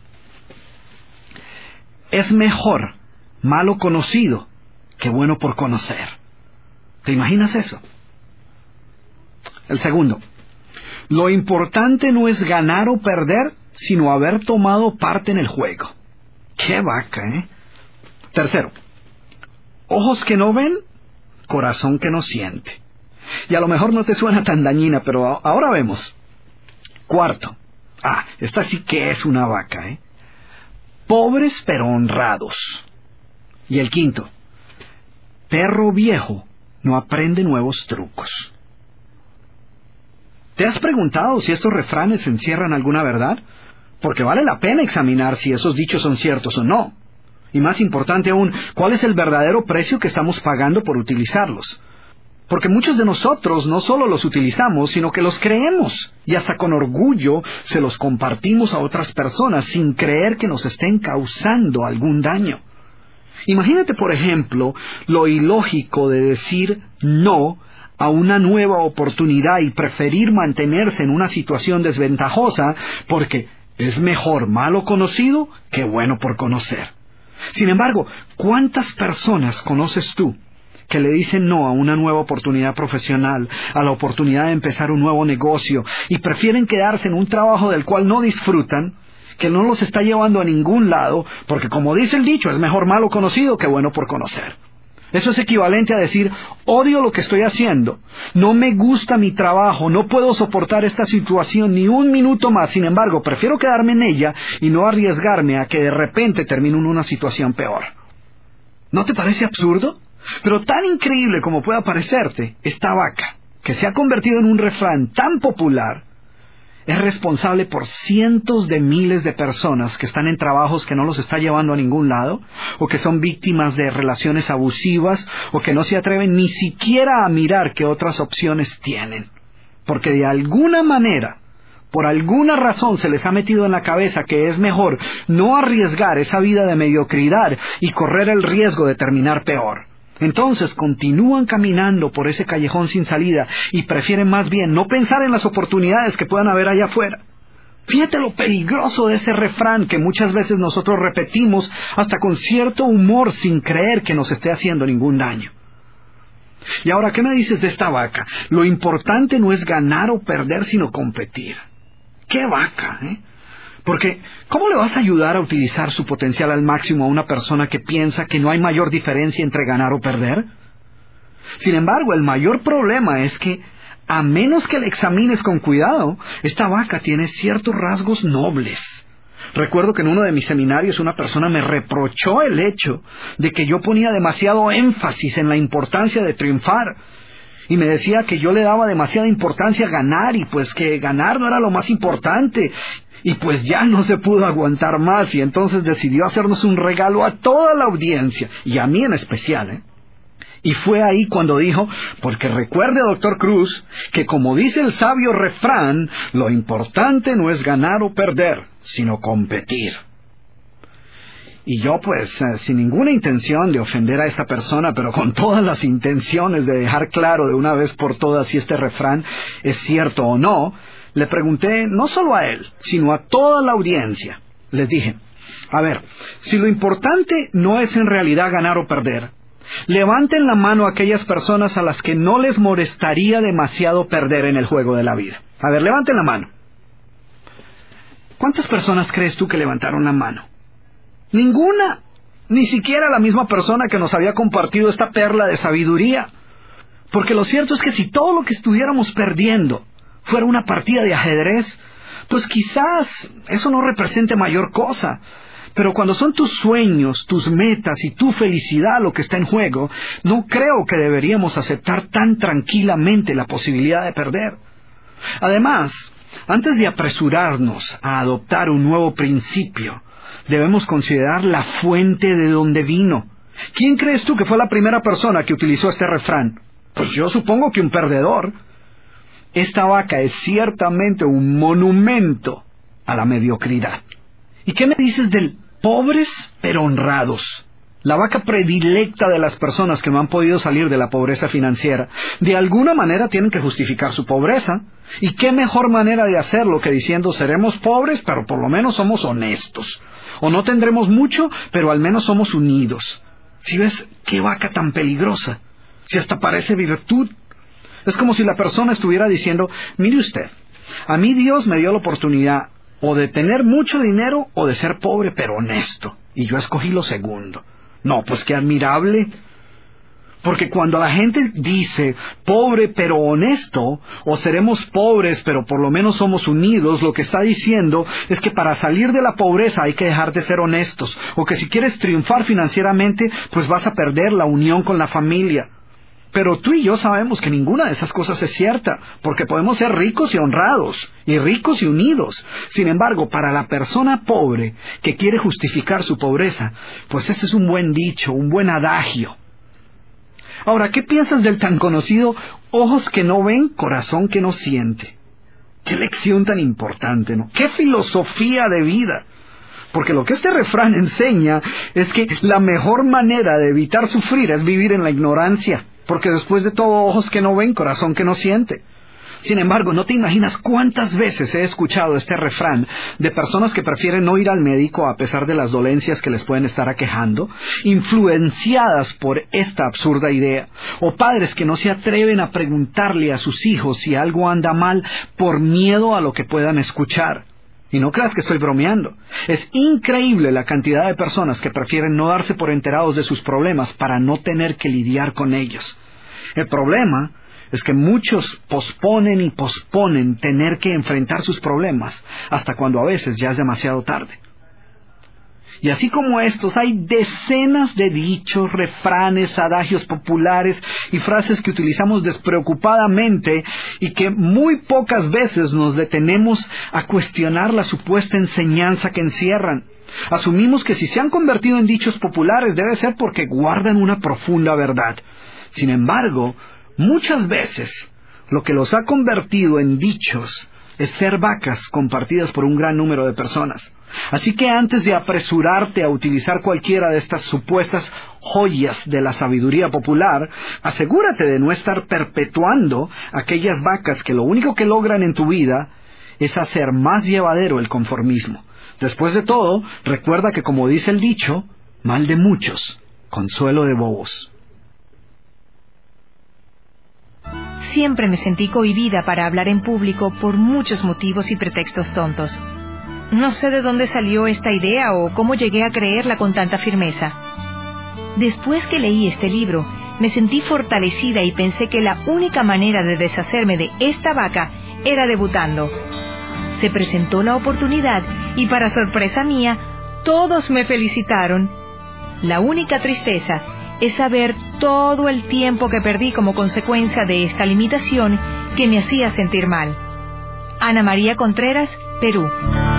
Es mejor malo conocido que bueno por conocer. ¿Te imaginas eso? El segundo. Lo importante no es ganar o perder, sino haber tomado parte en el juego. ¡Qué vaca, eh! Tercero. Ojos que no ven, corazón que no siente. Y a lo mejor no te suena tan dañina, pero ahora vemos. Cuarto. Ah, esta sí que es una vaca, ¿eh? Pobres pero honrados. Y el quinto. Perro viejo no aprende nuevos trucos. ¿Te has preguntado si estos refranes encierran alguna verdad? Porque vale la pena examinar si esos dichos son ciertos o no. Y más importante aún, ¿cuál es el verdadero precio que estamos pagando por utilizarlos? Porque muchos de nosotros no solo los utilizamos, sino que los creemos. Y hasta con orgullo se los compartimos a otras personas sin creer que nos estén causando algún daño. Imagínate, por ejemplo, lo ilógico de decir no a una nueva oportunidad y preferir mantenerse en una situación desventajosa porque es mejor malo conocido que bueno por conocer. Sin embargo, ¿cuántas personas conoces tú que le dicen no a una nueva oportunidad profesional, a la oportunidad de empezar un nuevo negocio y prefieren quedarse en un trabajo del cual no disfrutan, que no los está llevando a ningún lado, porque como dice el dicho, es mejor malo conocido que bueno por conocer? Eso es equivalente a decir, odio lo que estoy haciendo, no me gusta mi trabajo, no puedo soportar esta situación ni un minuto más, sin embargo, prefiero quedarme en ella y no arriesgarme a que de repente termine en una situación peor. ¿No te parece absurdo? Pero tan increíble como pueda parecerte, esta vaca, que se ha convertido en un refrán tan popular, es responsable por cientos de miles de personas que están en trabajos que no los está llevando a ningún lado, o que son víctimas de relaciones abusivas, o que no se atreven ni siquiera a mirar qué otras opciones tienen. Porque de alguna manera, por alguna razón se les ha metido en la cabeza que es mejor no arriesgar esa vida de mediocridad y correr el riesgo de terminar peor. Entonces continúan caminando por ese callejón sin salida y prefieren más bien no pensar en las oportunidades que puedan haber allá afuera. Fíjate lo peligroso de ese refrán que muchas veces nosotros repetimos hasta con cierto humor sin creer que nos esté haciendo ningún daño. Y ahora, ¿qué me dices de esta vaca? Lo importante no es ganar o perder, sino competir. ¡Qué vaca, eh! Porque, ¿cómo le vas a ayudar a utilizar su potencial al máximo a una persona que piensa que no hay mayor diferencia entre ganar o perder? Sin embargo, el mayor problema es que, a menos que la examines con cuidado, esta vaca tiene ciertos rasgos nobles. Recuerdo que en uno de mis seminarios una persona me reprochó el hecho de que yo ponía demasiado énfasis en la importancia de triunfar. Y me decía que yo le daba demasiada importancia a ganar y pues que ganar no era lo más importante. Y pues ya no se pudo aguantar más y entonces decidió hacernos un regalo a toda la audiencia, y a mí en especial, ¿eh? Y fue ahí cuando dijo, porque recuerde, doctor Cruz, que como dice el sabio refrán, lo importante no es ganar o perder, sino competir. Y yo pues, eh, sin ninguna intención de ofender a esta persona, pero con todas las intenciones de dejar claro de una vez por todas si este refrán es cierto o no, le pregunté no solo a él, sino a toda la audiencia. Les dije, a ver, si lo importante no es en realidad ganar o perder, levanten la mano a aquellas personas a las que no les molestaría demasiado perder en el juego de la vida. A ver, levanten la mano. ¿Cuántas personas crees tú que levantaron la mano? Ninguna, ni siquiera la misma persona que nos había compartido esta perla de sabiduría. Porque lo cierto es que si todo lo que estuviéramos perdiendo fuera una partida de ajedrez, pues quizás eso no represente mayor cosa. Pero cuando son tus sueños, tus metas y tu felicidad lo que está en juego, no creo que deberíamos aceptar tan tranquilamente la posibilidad de perder. Además, antes de apresurarnos a adoptar un nuevo principio, debemos considerar la fuente de donde vino. ¿Quién crees tú que fue la primera persona que utilizó este refrán? Pues yo supongo que un perdedor. Esta vaca es ciertamente un monumento a la mediocridad. ¿Y qué me dices del pobres pero honrados? La vaca predilecta de las personas que no han podido salir de la pobreza financiera. De alguna manera tienen que justificar su pobreza. ¿Y qué mejor manera de hacerlo que diciendo seremos pobres pero por lo menos somos honestos? O no tendremos mucho pero al menos somos unidos. ¿Sí ves qué vaca tan peligrosa? Si hasta parece virtud. Es como si la persona estuviera diciendo, mire usted, a mí Dios me dio la oportunidad o de tener mucho dinero o de ser pobre pero honesto. Y yo escogí lo segundo. No, pues qué admirable. Porque cuando la gente dice pobre pero honesto, o seremos pobres pero por lo menos somos unidos, lo que está diciendo es que para salir de la pobreza hay que dejar de ser honestos. O que si quieres triunfar financieramente, pues vas a perder la unión con la familia. Pero tú y yo sabemos que ninguna de esas cosas es cierta, porque podemos ser ricos y honrados, y ricos y unidos. Sin embargo, para la persona pobre que quiere justificar su pobreza, pues este es un buen dicho, un buen adagio. Ahora, ¿qué piensas del tan conocido ojos que no ven, corazón que no siente? Qué lección tan importante, ¿no? Qué filosofía de vida. Porque lo que este refrán enseña es que la mejor manera de evitar sufrir es vivir en la ignorancia. Porque después de todo, ojos que no ven, corazón que no siente. Sin embargo, no te imaginas cuántas veces he escuchado este refrán de personas que prefieren no ir al médico a pesar de las dolencias que les pueden estar aquejando, influenciadas por esta absurda idea, o padres que no se atreven a preguntarle a sus hijos si algo anda mal por miedo a lo que puedan escuchar. Y no creas que estoy bromeando. Es increíble la cantidad de personas que prefieren no darse por enterados de sus problemas para no tener que lidiar con ellos. El problema es que muchos posponen y posponen tener que enfrentar sus problemas hasta cuando a veces ya es demasiado tarde. Y así como estos, hay decenas de dichos, refranes, adagios populares y frases que utilizamos despreocupadamente y que muy pocas veces nos detenemos a cuestionar la supuesta enseñanza que encierran. Asumimos que si se han convertido en dichos populares debe ser porque guardan una profunda verdad. Sin embargo, muchas veces lo que los ha convertido en dichos es ser vacas compartidas por un gran número de personas. Así que antes de apresurarte a utilizar cualquiera de estas supuestas joyas de la sabiduría popular, asegúrate de no estar perpetuando aquellas vacas que lo único que logran en tu vida es hacer más llevadero el conformismo. Después de todo, recuerda que como dice el dicho, mal de muchos, consuelo de bobos. Siempre me sentí cohibida para hablar en público por muchos motivos y pretextos tontos. No sé de dónde salió esta idea o cómo llegué a creerla con tanta firmeza. Después que leí este libro, me sentí fortalecida y pensé que la única manera de deshacerme de esta vaca era debutando. Se presentó la oportunidad y para sorpresa mía, todos me felicitaron. La única tristeza es saber todo el tiempo que perdí como consecuencia de esta limitación que me hacía sentir mal. Ana María Contreras, Perú.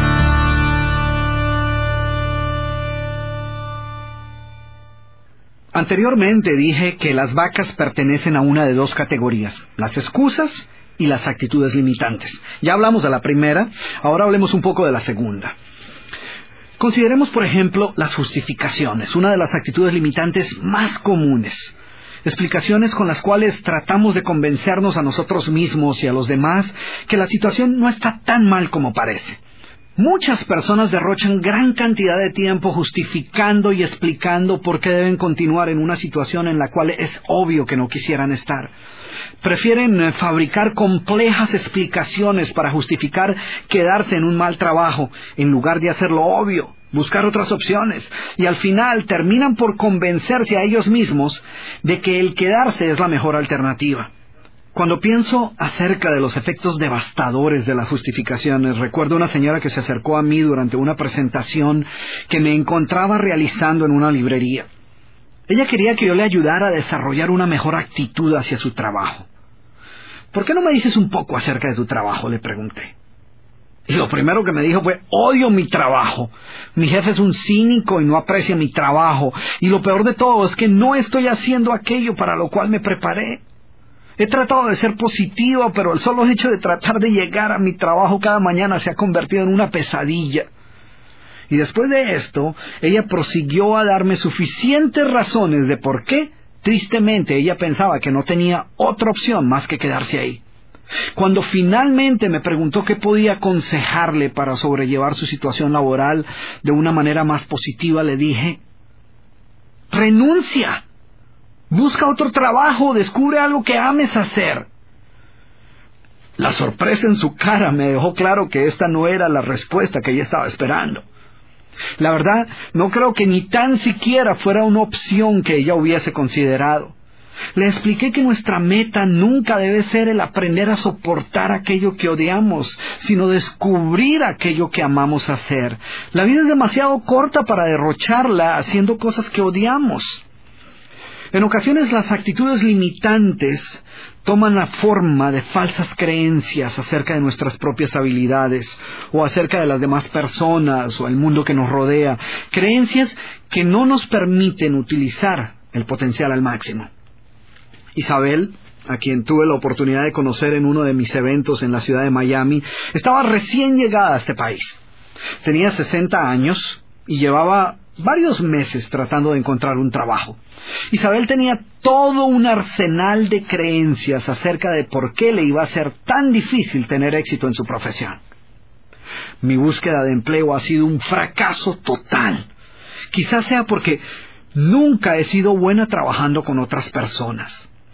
Anteriormente dije que las vacas pertenecen a una de dos categorías, las excusas y las actitudes limitantes. Ya hablamos de la primera, ahora hablemos un poco de la segunda. Consideremos, por ejemplo, las justificaciones, una de las actitudes limitantes más comunes. Explicaciones con las cuales tratamos de convencernos a nosotros mismos y a los demás que la situación no está tan mal como parece. Muchas personas derrochan gran cantidad de tiempo justificando y explicando por qué deben continuar en una situación en la cual es obvio que no quisieran estar. Prefieren fabricar complejas explicaciones para justificar quedarse en un mal trabajo, en lugar de hacer lo obvio, buscar otras opciones, y al final terminan por convencerse a ellos mismos de que el quedarse es la mejor alternativa. Cuando pienso acerca de los efectos devastadores de las justificaciones, recuerdo una señora que se acercó a mí durante una presentación que me encontraba realizando en una librería. Ella quería que yo le ayudara a desarrollar una mejor actitud hacia su trabajo. ¿Por qué no me dices un poco acerca de tu trabajo?, le pregunté. Y lo primero que me dijo fue, odio mi trabajo. Mi jefe es un cínico y no aprecia mi trabajo. Y lo peor de todo es que no estoy haciendo aquello para lo cual me preparé. He tratado de ser positiva, pero el solo hecho de tratar de llegar a mi trabajo cada mañana se ha convertido en una pesadilla. Y después de esto, ella prosiguió a darme suficientes razones de por qué, tristemente, ella pensaba que no tenía otra opción más que quedarse ahí. Cuando finalmente me preguntó qué podía aconsejarle para sobrellevar su situación laboral de una manera más positiva, le dije, renuncia. Busca otro trabajo, descubre algo que ames hacer. La sorpresa en su cara me dejó claro que esta no era la respuesta que ella estaba esperando. La verdad, no creo que ni tan siquiera fuera una opción que ella hubiese considerado. Le expliqué que nuestra meta nunca debe ser el aprender a soportar aquello que odiamos, sino descubrir aquello que amamos hacer. La vida es demasiado corta para derrocharla haciendo cosas que odiamos. En ocasiones las actitudes limitantes toman la forma de falsas creencias acerca de nuestras propias habilidades o acerca de las demás personas o el mundo que nos rodea. Creencias que no nos permiten utilizar el potencial al máximo. Isabel, a quien tuve la oportunidad de conocer en uno de mis eventos en la ciudad de Miami, estaba recién llegada a este país. Tenía sesenta años y llevaba varios meses tratando de encontrar un trabajo. Isabel tenía todo un arsenal de creencias acerca de por qué le iba a ser tan difícil tener éxito en su profesión. Mi búsqueda de empleo ha sido un fracaso total. Quizás sea porque nunca he sido buena trabajando con otras personas.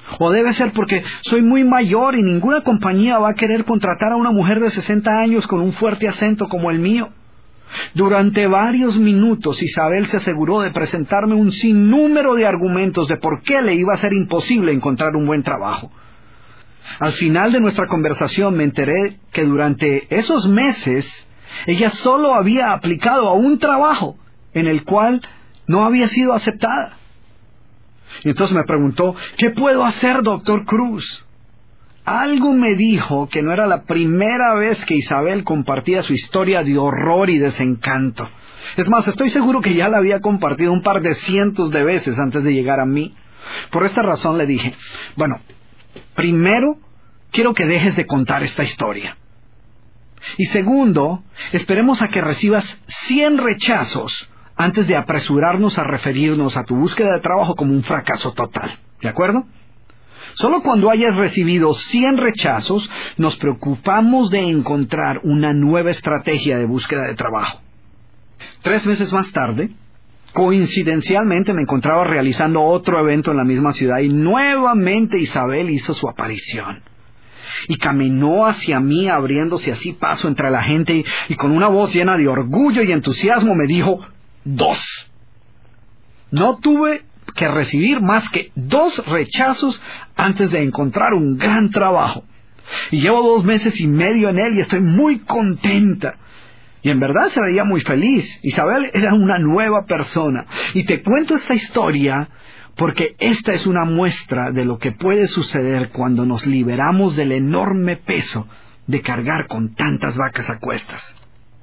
O debe ser porque soy muy mayor y ninguna compañía va a querer contratar a una mujer de sesenta años con un fuerte acento como el mío. Durante varios minutos Isabel se aseguró de presentarme un sinnúmero de argumentos de por qué le iba a ser imposible encontrar un buen trabajo. Al final de nuestra conversación me enteré que durante esos meses ella solo había aplicado a un trabajo en el cual no había sido aceptada. Y entonces me preguntó, ¿qué puedo hacer, doctor Cruz? Algo me dijo que no era la primera vez que Isabel compartía su historia de horror y desencanto. Es más, estoy seguro que ya la había compartido un par de cientos de veces antes de llegar a mí. Por esta razón le dije, bueno, primero, quiero que dejes de contar esta historia. Y segundo, esperemos a que recibas cien rechazos antes de apresurarnos a referirnos a tu búsqueda de trabajo como un fracaso total. ¿De acuerdo? Solo cuando hayas recibido cien rechazos, nos preocupamos de encontrar una nueva estrategia de búsqueda de trabajo. Tres meses más tarde, coincidencialmente me encontraba realizando otro evento en la misma ciudad y nuevamente Isabel hizo su aparición. Y caminó hacia mí abriéndose así paso entre la gente y, y con una voz llena de orgullo y entusiasmo me dijo, dos. No tuve que recibir más que dos rechazos antes de encontrar un gran trabajo. Y llevo dos meses y medio en él y estoy muy contenta. Y en verdad se veía muy feliz. Isabel era una nueva persona. Y te cuento esta historia porque esta es una muestra de lo que puede suceder cuando nos liberamos del enorme peso de cargar con tantas vacas a cuestas.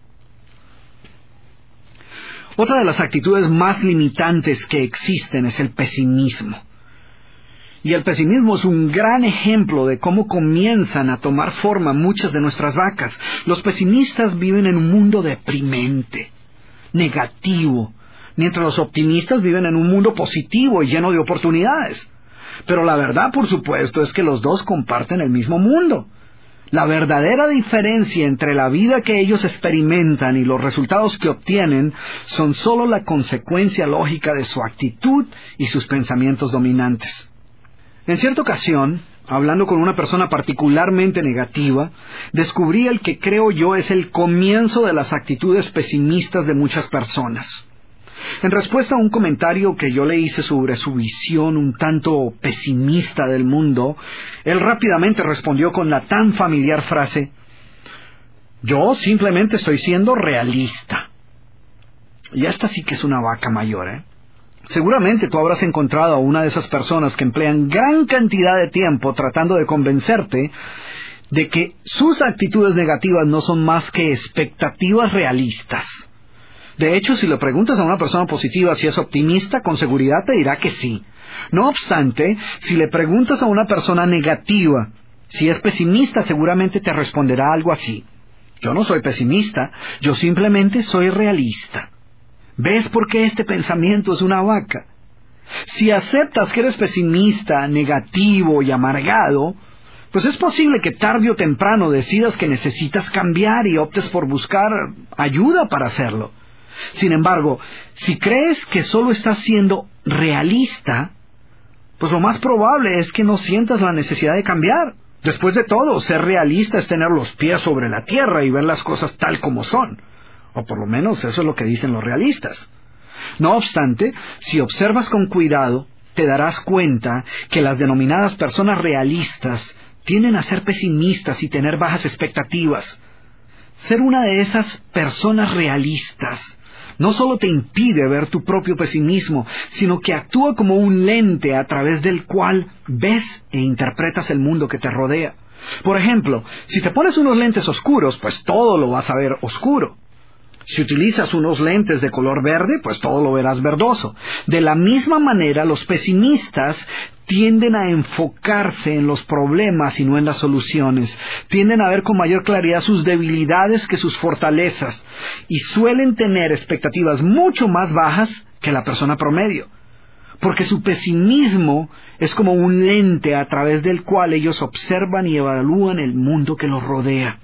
Otra de las actitudes más limitantes que existen es el pesimismo. Y el pesimismo es un gran ejemplo de cómo comienzan a tomar forma muchas de nuestras vacas. Los pesimistas viven en un mundo deprimente, negativo, mientras los optimistas viven en un mundo positivo y lleno de oportunidades. Pero la verdad, por supuesto, es que los dos comparten el mismo mundo. La verdadera diferencia entre la vida que ellos experimentan y los resultados que obtienen son solo la consecuencia lógica de su actitud y sus pensamientos dominantes. En cierta ocasión, hablando con una persona particularmente negativa, descubrí el que creo yo es el comienzo de las actitudes pesimistas de muchas personas. En respuesta a un comentario que yo le hice sobre su visión un tanto pesimista del mundo, él rápidamente respondió con la tan familiar frase, yo simplemente estoy siendo realista. Y esta sí que es una vaca mayor, ¿eh? Seguramente tú habrás encontrado a una de esas personas que emplean gran cantidad de tiempo tratando de convencerte de que sus actitudes negativas no son más que expectativas realistas. De hecho, si le preguntas a una persona positiva si es optimista, con seguridad te dirá que sí. No obstante, si le preguntas a una persona negativa si es pesimista, seguramente te responderá algo así. Yo no soy pesimista, yo simplemente soy realista. ¿Ves por qué este pensamiento es una vaca? Si aceptas que eres pesimista, negativo y amargado, pues es posible que tarde o temprano decidas que necesitas cambiar y optes por buscar ayuda para hacerlo. Sin embargo, si crees que solo estás siendo realista, pues lo más probable es que no sientas la necesidad de cambiar. Después de todo, ser realista es tener los pies sobre la tierra y ver las cosas tal como son. O por lo menos eso es lo que dicen los realistas. No obstante, si observas con cuidado, te darás cuenta que las denominadas personas realistas tienden a ser pesimistas y tener bajas expectativas. Ser una de esas personas realistas no solo te impide ver tu propio pesimismo, sino que actúa como un lente a través del cual ves e interpretas el mundo que te rodea. Por ejemplo, si te pones unos lentes oscuros, pues todo lo vas a ver oscuro. Si utilizas unos lentes de color verde, pues todo lo verás verdoso. De la misma manera, los pesimistas tienden a enfocarse en los problemas y no en las soluciones. Tienden a ver con mayor claridad sus debilidades que sus fortalezas. Y suelen tener expectativas mucho más bajas que la persona promedio. Porque su pesimismo es como un lente a través del cual ellos observan y evalúan el mundo que los rodea.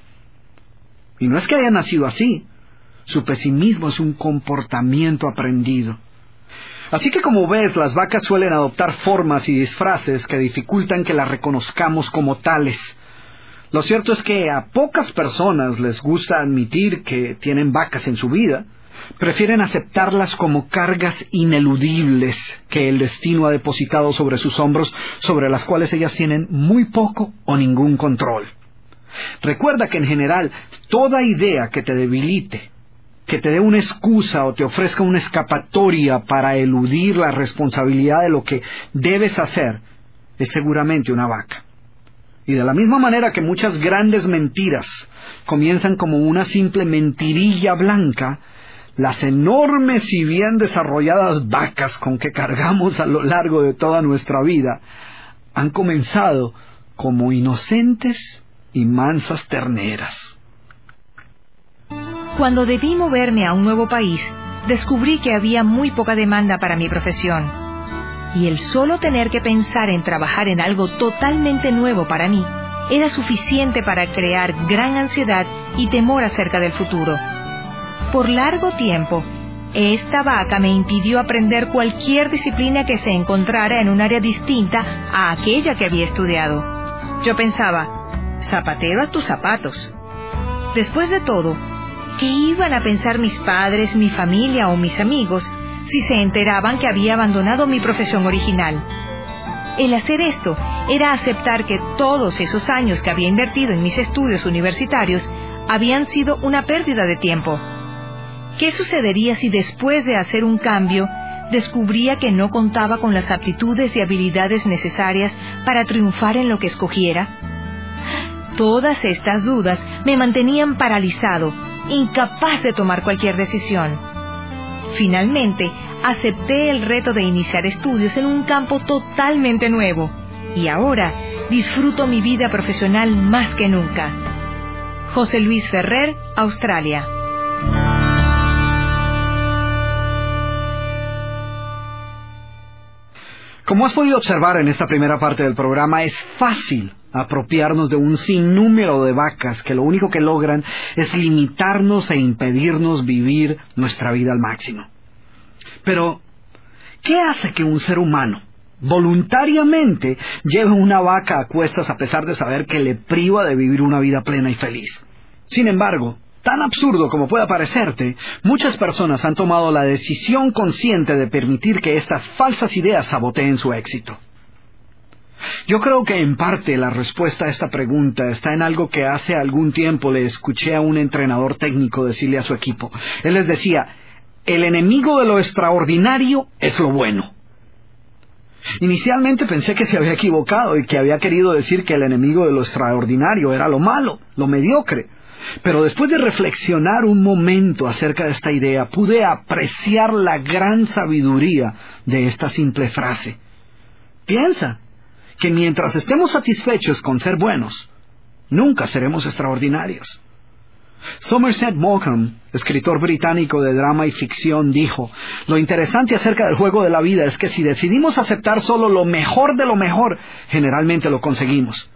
Y no es que hayan nacido así. Su pesimismo es un comportamiento aprendido. Así que como ves, las vacas suelen adoptar formas y disfraces que dificultan que las reconozcamos como tales. Lo cierto es que a pocas personas les gusta admitir que tienen vacas en su vida. Prefieren aceptarlas como cargas ineludibles que el destino ha depositado sobre sus hombros, sobre las cuales ellas tienen muy poco o ningún control. Recuerda que en general, toda idea que te debilite, que te dé una excusa o te ofrezca una escapatoria para eludir la responsabilidad de lo que debes hacer, es seguramente una vaca. Y de la misma manera que muchas grandes mentiras comienzan como una simple mentirilla blanca, las enormes y bien desarrolladas vacas con que cargamos a lo largo de toda nuestra vida han comenzado como inocentes y mansas terneras. Cuando debí moverme a un nuevo país, descubrí que había muy poca demanda para mi profesión. Y el solo tener que pensar en trabajar en algo totalmente nuevo para mí era suficiente para crear gran ansiedad y temor acerca del futuro. Por largo tiempo, esta vaca me impidió aprender cualquier disciplina que se encontrara en un área distinta a aquella que había estudiado. Yo pensaba, zapatero a tus zapatos. Después de todo, ¿qué iban a pensar mis padres, mi familia o mis amigos si se enteraban que había abandonado mi profesión original? El hacer esto era aceptar que todos esos años que había invertido en mis estudios universitarios habían sido una pérdida de tiempo. ¿Qué sucedería si después de hacer un cambio descubría que no contaba con las aptitudes y habilidades necesarias para triunfar en lo que escogiera? Todas estas dudas me mantenían paralizado, incapaz de tomar cualquier decisión. Finalmente, acepté el reto de iniciar estudios en un campo totalmente nuevo, y ahora disfruto mi vida profesional más que nunca. José Luis Ferrer, Australia. Como has podido observar en esta primera parte del programa, es fácil apropiarnos de un sinnúmero de vacas que lo único que logran es limitarnos e impedirnos vivir nuestra vida al máximo. Pero, ¿qué hace que un ser humano voluntariamente lleve una vaca a cuestas a pesar de saber que le priva de vivir una vida plena y feliz? Sin embargo, tan absurdo como pueda parecerte, muchas personas han tomado la decisión consciente de permitir que estas falsas ideas saboteen su éxito. Yo creo que en parte la respuesta a esta pregunta está en algo que hace algún tiempo le escuché a un entrenador técnico decirle a su equipo. Él les decía, el enemigo de lo extraordinario es lo bueno. Inicialmente pensé que se había equivocado y que había querido decir que el enemigo de lo extraordinario era lo malo, lo mediocre. Pero después de reflexionar un momento acerca de esta idea, pude apreciar la gran sabiduría de esta simple frase. Piensa que mientras estemos satisfechos con ser buenos, nunca seremos extraordinarios. Somerset Maugham, escritor británico de drama y ficción, dijo, lo interesante acerca del juego de la vida es que si decidimos aceptar solo lo mejor de lo mejor, generalmente lo conseguimos.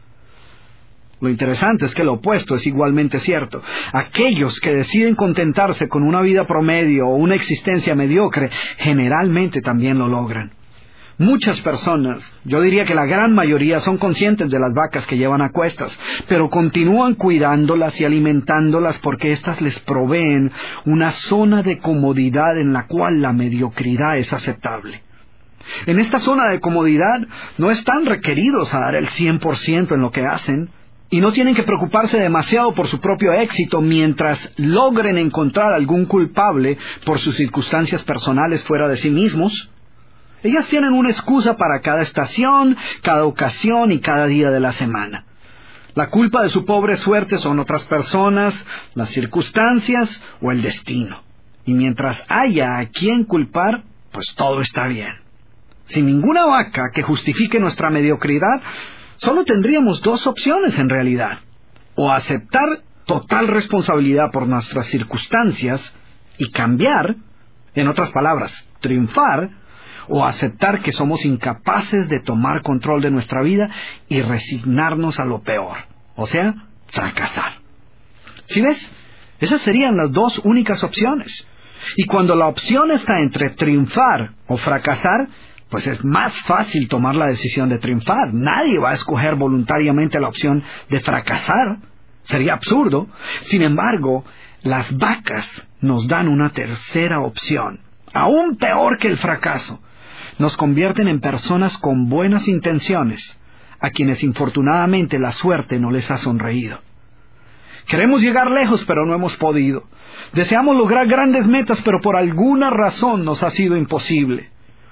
Lo interesante es que lo opuesto es igualmente cierto. Aquellos que deciden contentarse con una vida promedio o una existencia mediocre, generalmente también lo logran. Muchas personas, yo diría que la gran mayoría, son conscientes de las vacas que llevan a cuestas, pero continúan cuidándolas y alimentándolas porque éstas les proveen una zona de comodidad en la cual la mediocridad es aceptable. En esta zona de comodidad no están requeridos a dar el cien por ciento en lo que hacen, y no tienen que preocuparse demasiado por su propio éxito mientras logren encontrar algún culpable por sus circunstancias personales fuera de sí mismos. Ellas tienen una excusa para cada estación, cada ocasión y cada día de la semana. La culpa de su pobre suerte son otras personas, las circunstancias o el destino. Y mientras haya a quien culpar, pues todo está bien. Sin ninguna vaca que justifique nuestra mediocridad, solo tendríamos dos opciones en realidad. O aceptar total responsabilidad por nuestras circunstancias y cambiar, en otras palabras, triunfar, o aceptar que somos incapaces de tomar control de nuestra vida y resignarnos a lo peor, o sea, fracasar. ¿Sí ves? Esas serían las dos únicas opciones. Y cuando la opción está entre triunfar o fracasar, pues es más fácil tomar la decisión de triunfar. Nadie va a escoger voluntariamente la opción de fracasar. Sería absurdo. Sin embargo, las vacas nos dan una tercera opción, aún peor que el fracaso. Nos convierten en personas con buenas intenciones, a quienes infortunadamente la suerte no les ha sonreído. Queremos llegar lejos, pero no hemos podido. Deseamos lograr grandes metas, pero por alguna razón nos ha sido imposible.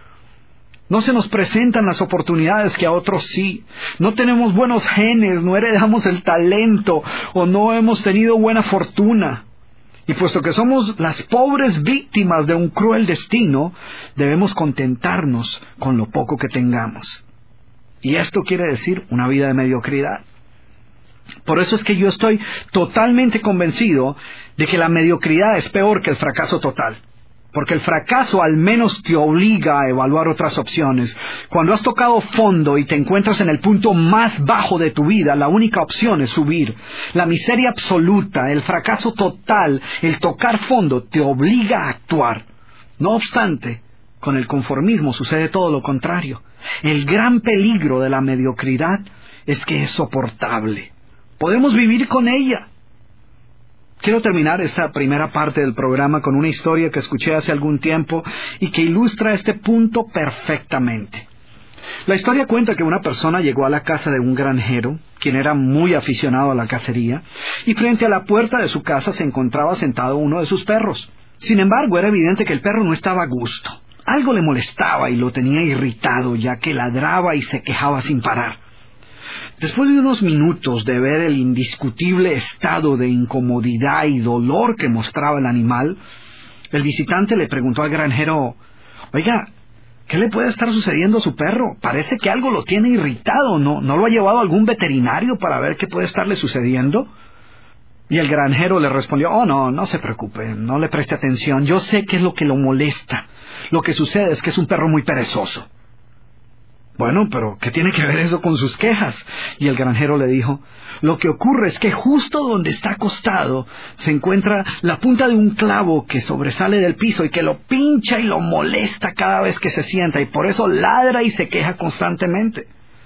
No se nos presentan las oportunidades que a otros sí. No tenemos buenos genes, no heredamos el talento o no hemos tenido buena fortuna. Y puesto que somos las pobres víctimas de un cruel destino, debemos contentarnos con lo poco que tengamos. Y esto quiere decir una vida de mediocridad. Por eso es que yo estoy totalmente convencido de que la mediocridad es peor que el fracaso total. Porque el fracaso al menos te obliga a evaluar otras opciones. Cuando has tocado fondo y te encuentras en el punto más bajo de tu vida, la única opción es subir. La miseria absoluta, el fracaso total, el tocar fondo te obliga a actuar. No obstante, con el conformismo sucede todo lo contrario. El gran peligro de la mediocridad es que es soportable. Podemos vivir con ella. Quiero terminar esta primera parte del programa con una historia que escuché hace algún tiempo y que ilustra este punto perfectamente. La historia cuenta que una persona llegó a la casa de un granjero, quien era muy aficionado a la cacería, y frente a la puerta de su casa se encontraba sentado uno de sus perros. Sin embargo, era evidente que el perro no estaba a gusto. Algo le molestaba y lo tenía irritado, ya que ladraba y se quejaba sin parar. Después de unos minutos de ver el indiscutible estado de incomodidad y dolor que mostraba el animal, el visitante le preguntó al granjero: «Oiga, ¿qué le puede estar sucediendo a su perro? Parece que algo lo tiene irritado, ¿no? ¿No lo ha llevado a algún veterinario para ver qué puede estarle sucediendo?» Y el granjero le respondió: «Oh, no, no se preocupe, no le preste atención, yo sé qué es lo que lo molesta. Lo que sucede es que es un perro muy perezoso». «Bueno, pero ¿qué tiene que ver eso con sus quejas?». Y el granjero le dijo: «Lo que ocurre es que justo donde está acostado se encuentra la punta de un clavo que sobresale del piso y que lo pincha y lo molesta cada vez que se sienta, y por eso ladra y se queja constantemente».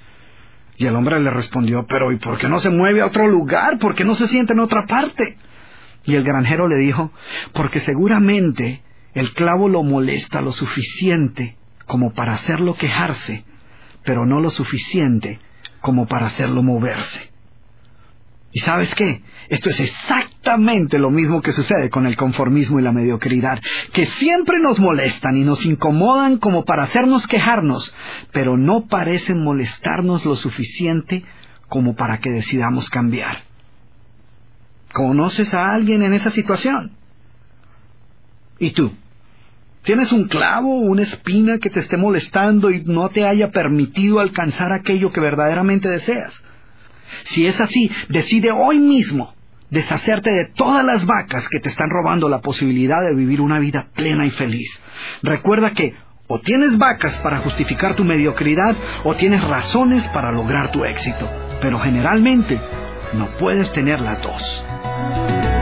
Y el hombre le respondió: «Pero ¿y por qué no se mueve a otro lugar? ¿Por qué no se sienta en otra parte?». Y el granjero le dijo: «Porque seguramente el clavo lo molesta lo suficiente como para hacerlo quejarse, pero no lo suficiente como para hacerlo moverse». ¿Y sabes qué? Esto es exactamente lo mismo que sucede con el conformismo y la mediocridad, que siempre nos molestan y nos incomodan como para hacernos quejarnos, pero no parecen molestarnos lo suficiente como para que decidamos cambiar. ¿Conoces a alguien en esa situación? ¿Y tú? ¿Tienes un clavo o una espina que te esté molestando y no te haya permitido alcanzar aquello que verdaderamente deseas? Si es así, decide hoy mismo deshacerte de todas las vacas que te están robando la posibilidad de vivir una vida plena y feliz. Recuerda que o tienes vacas para justificar tu mediocridad o tienes razones para lograr tu éxito, pero generalmente no puedes tener las dos.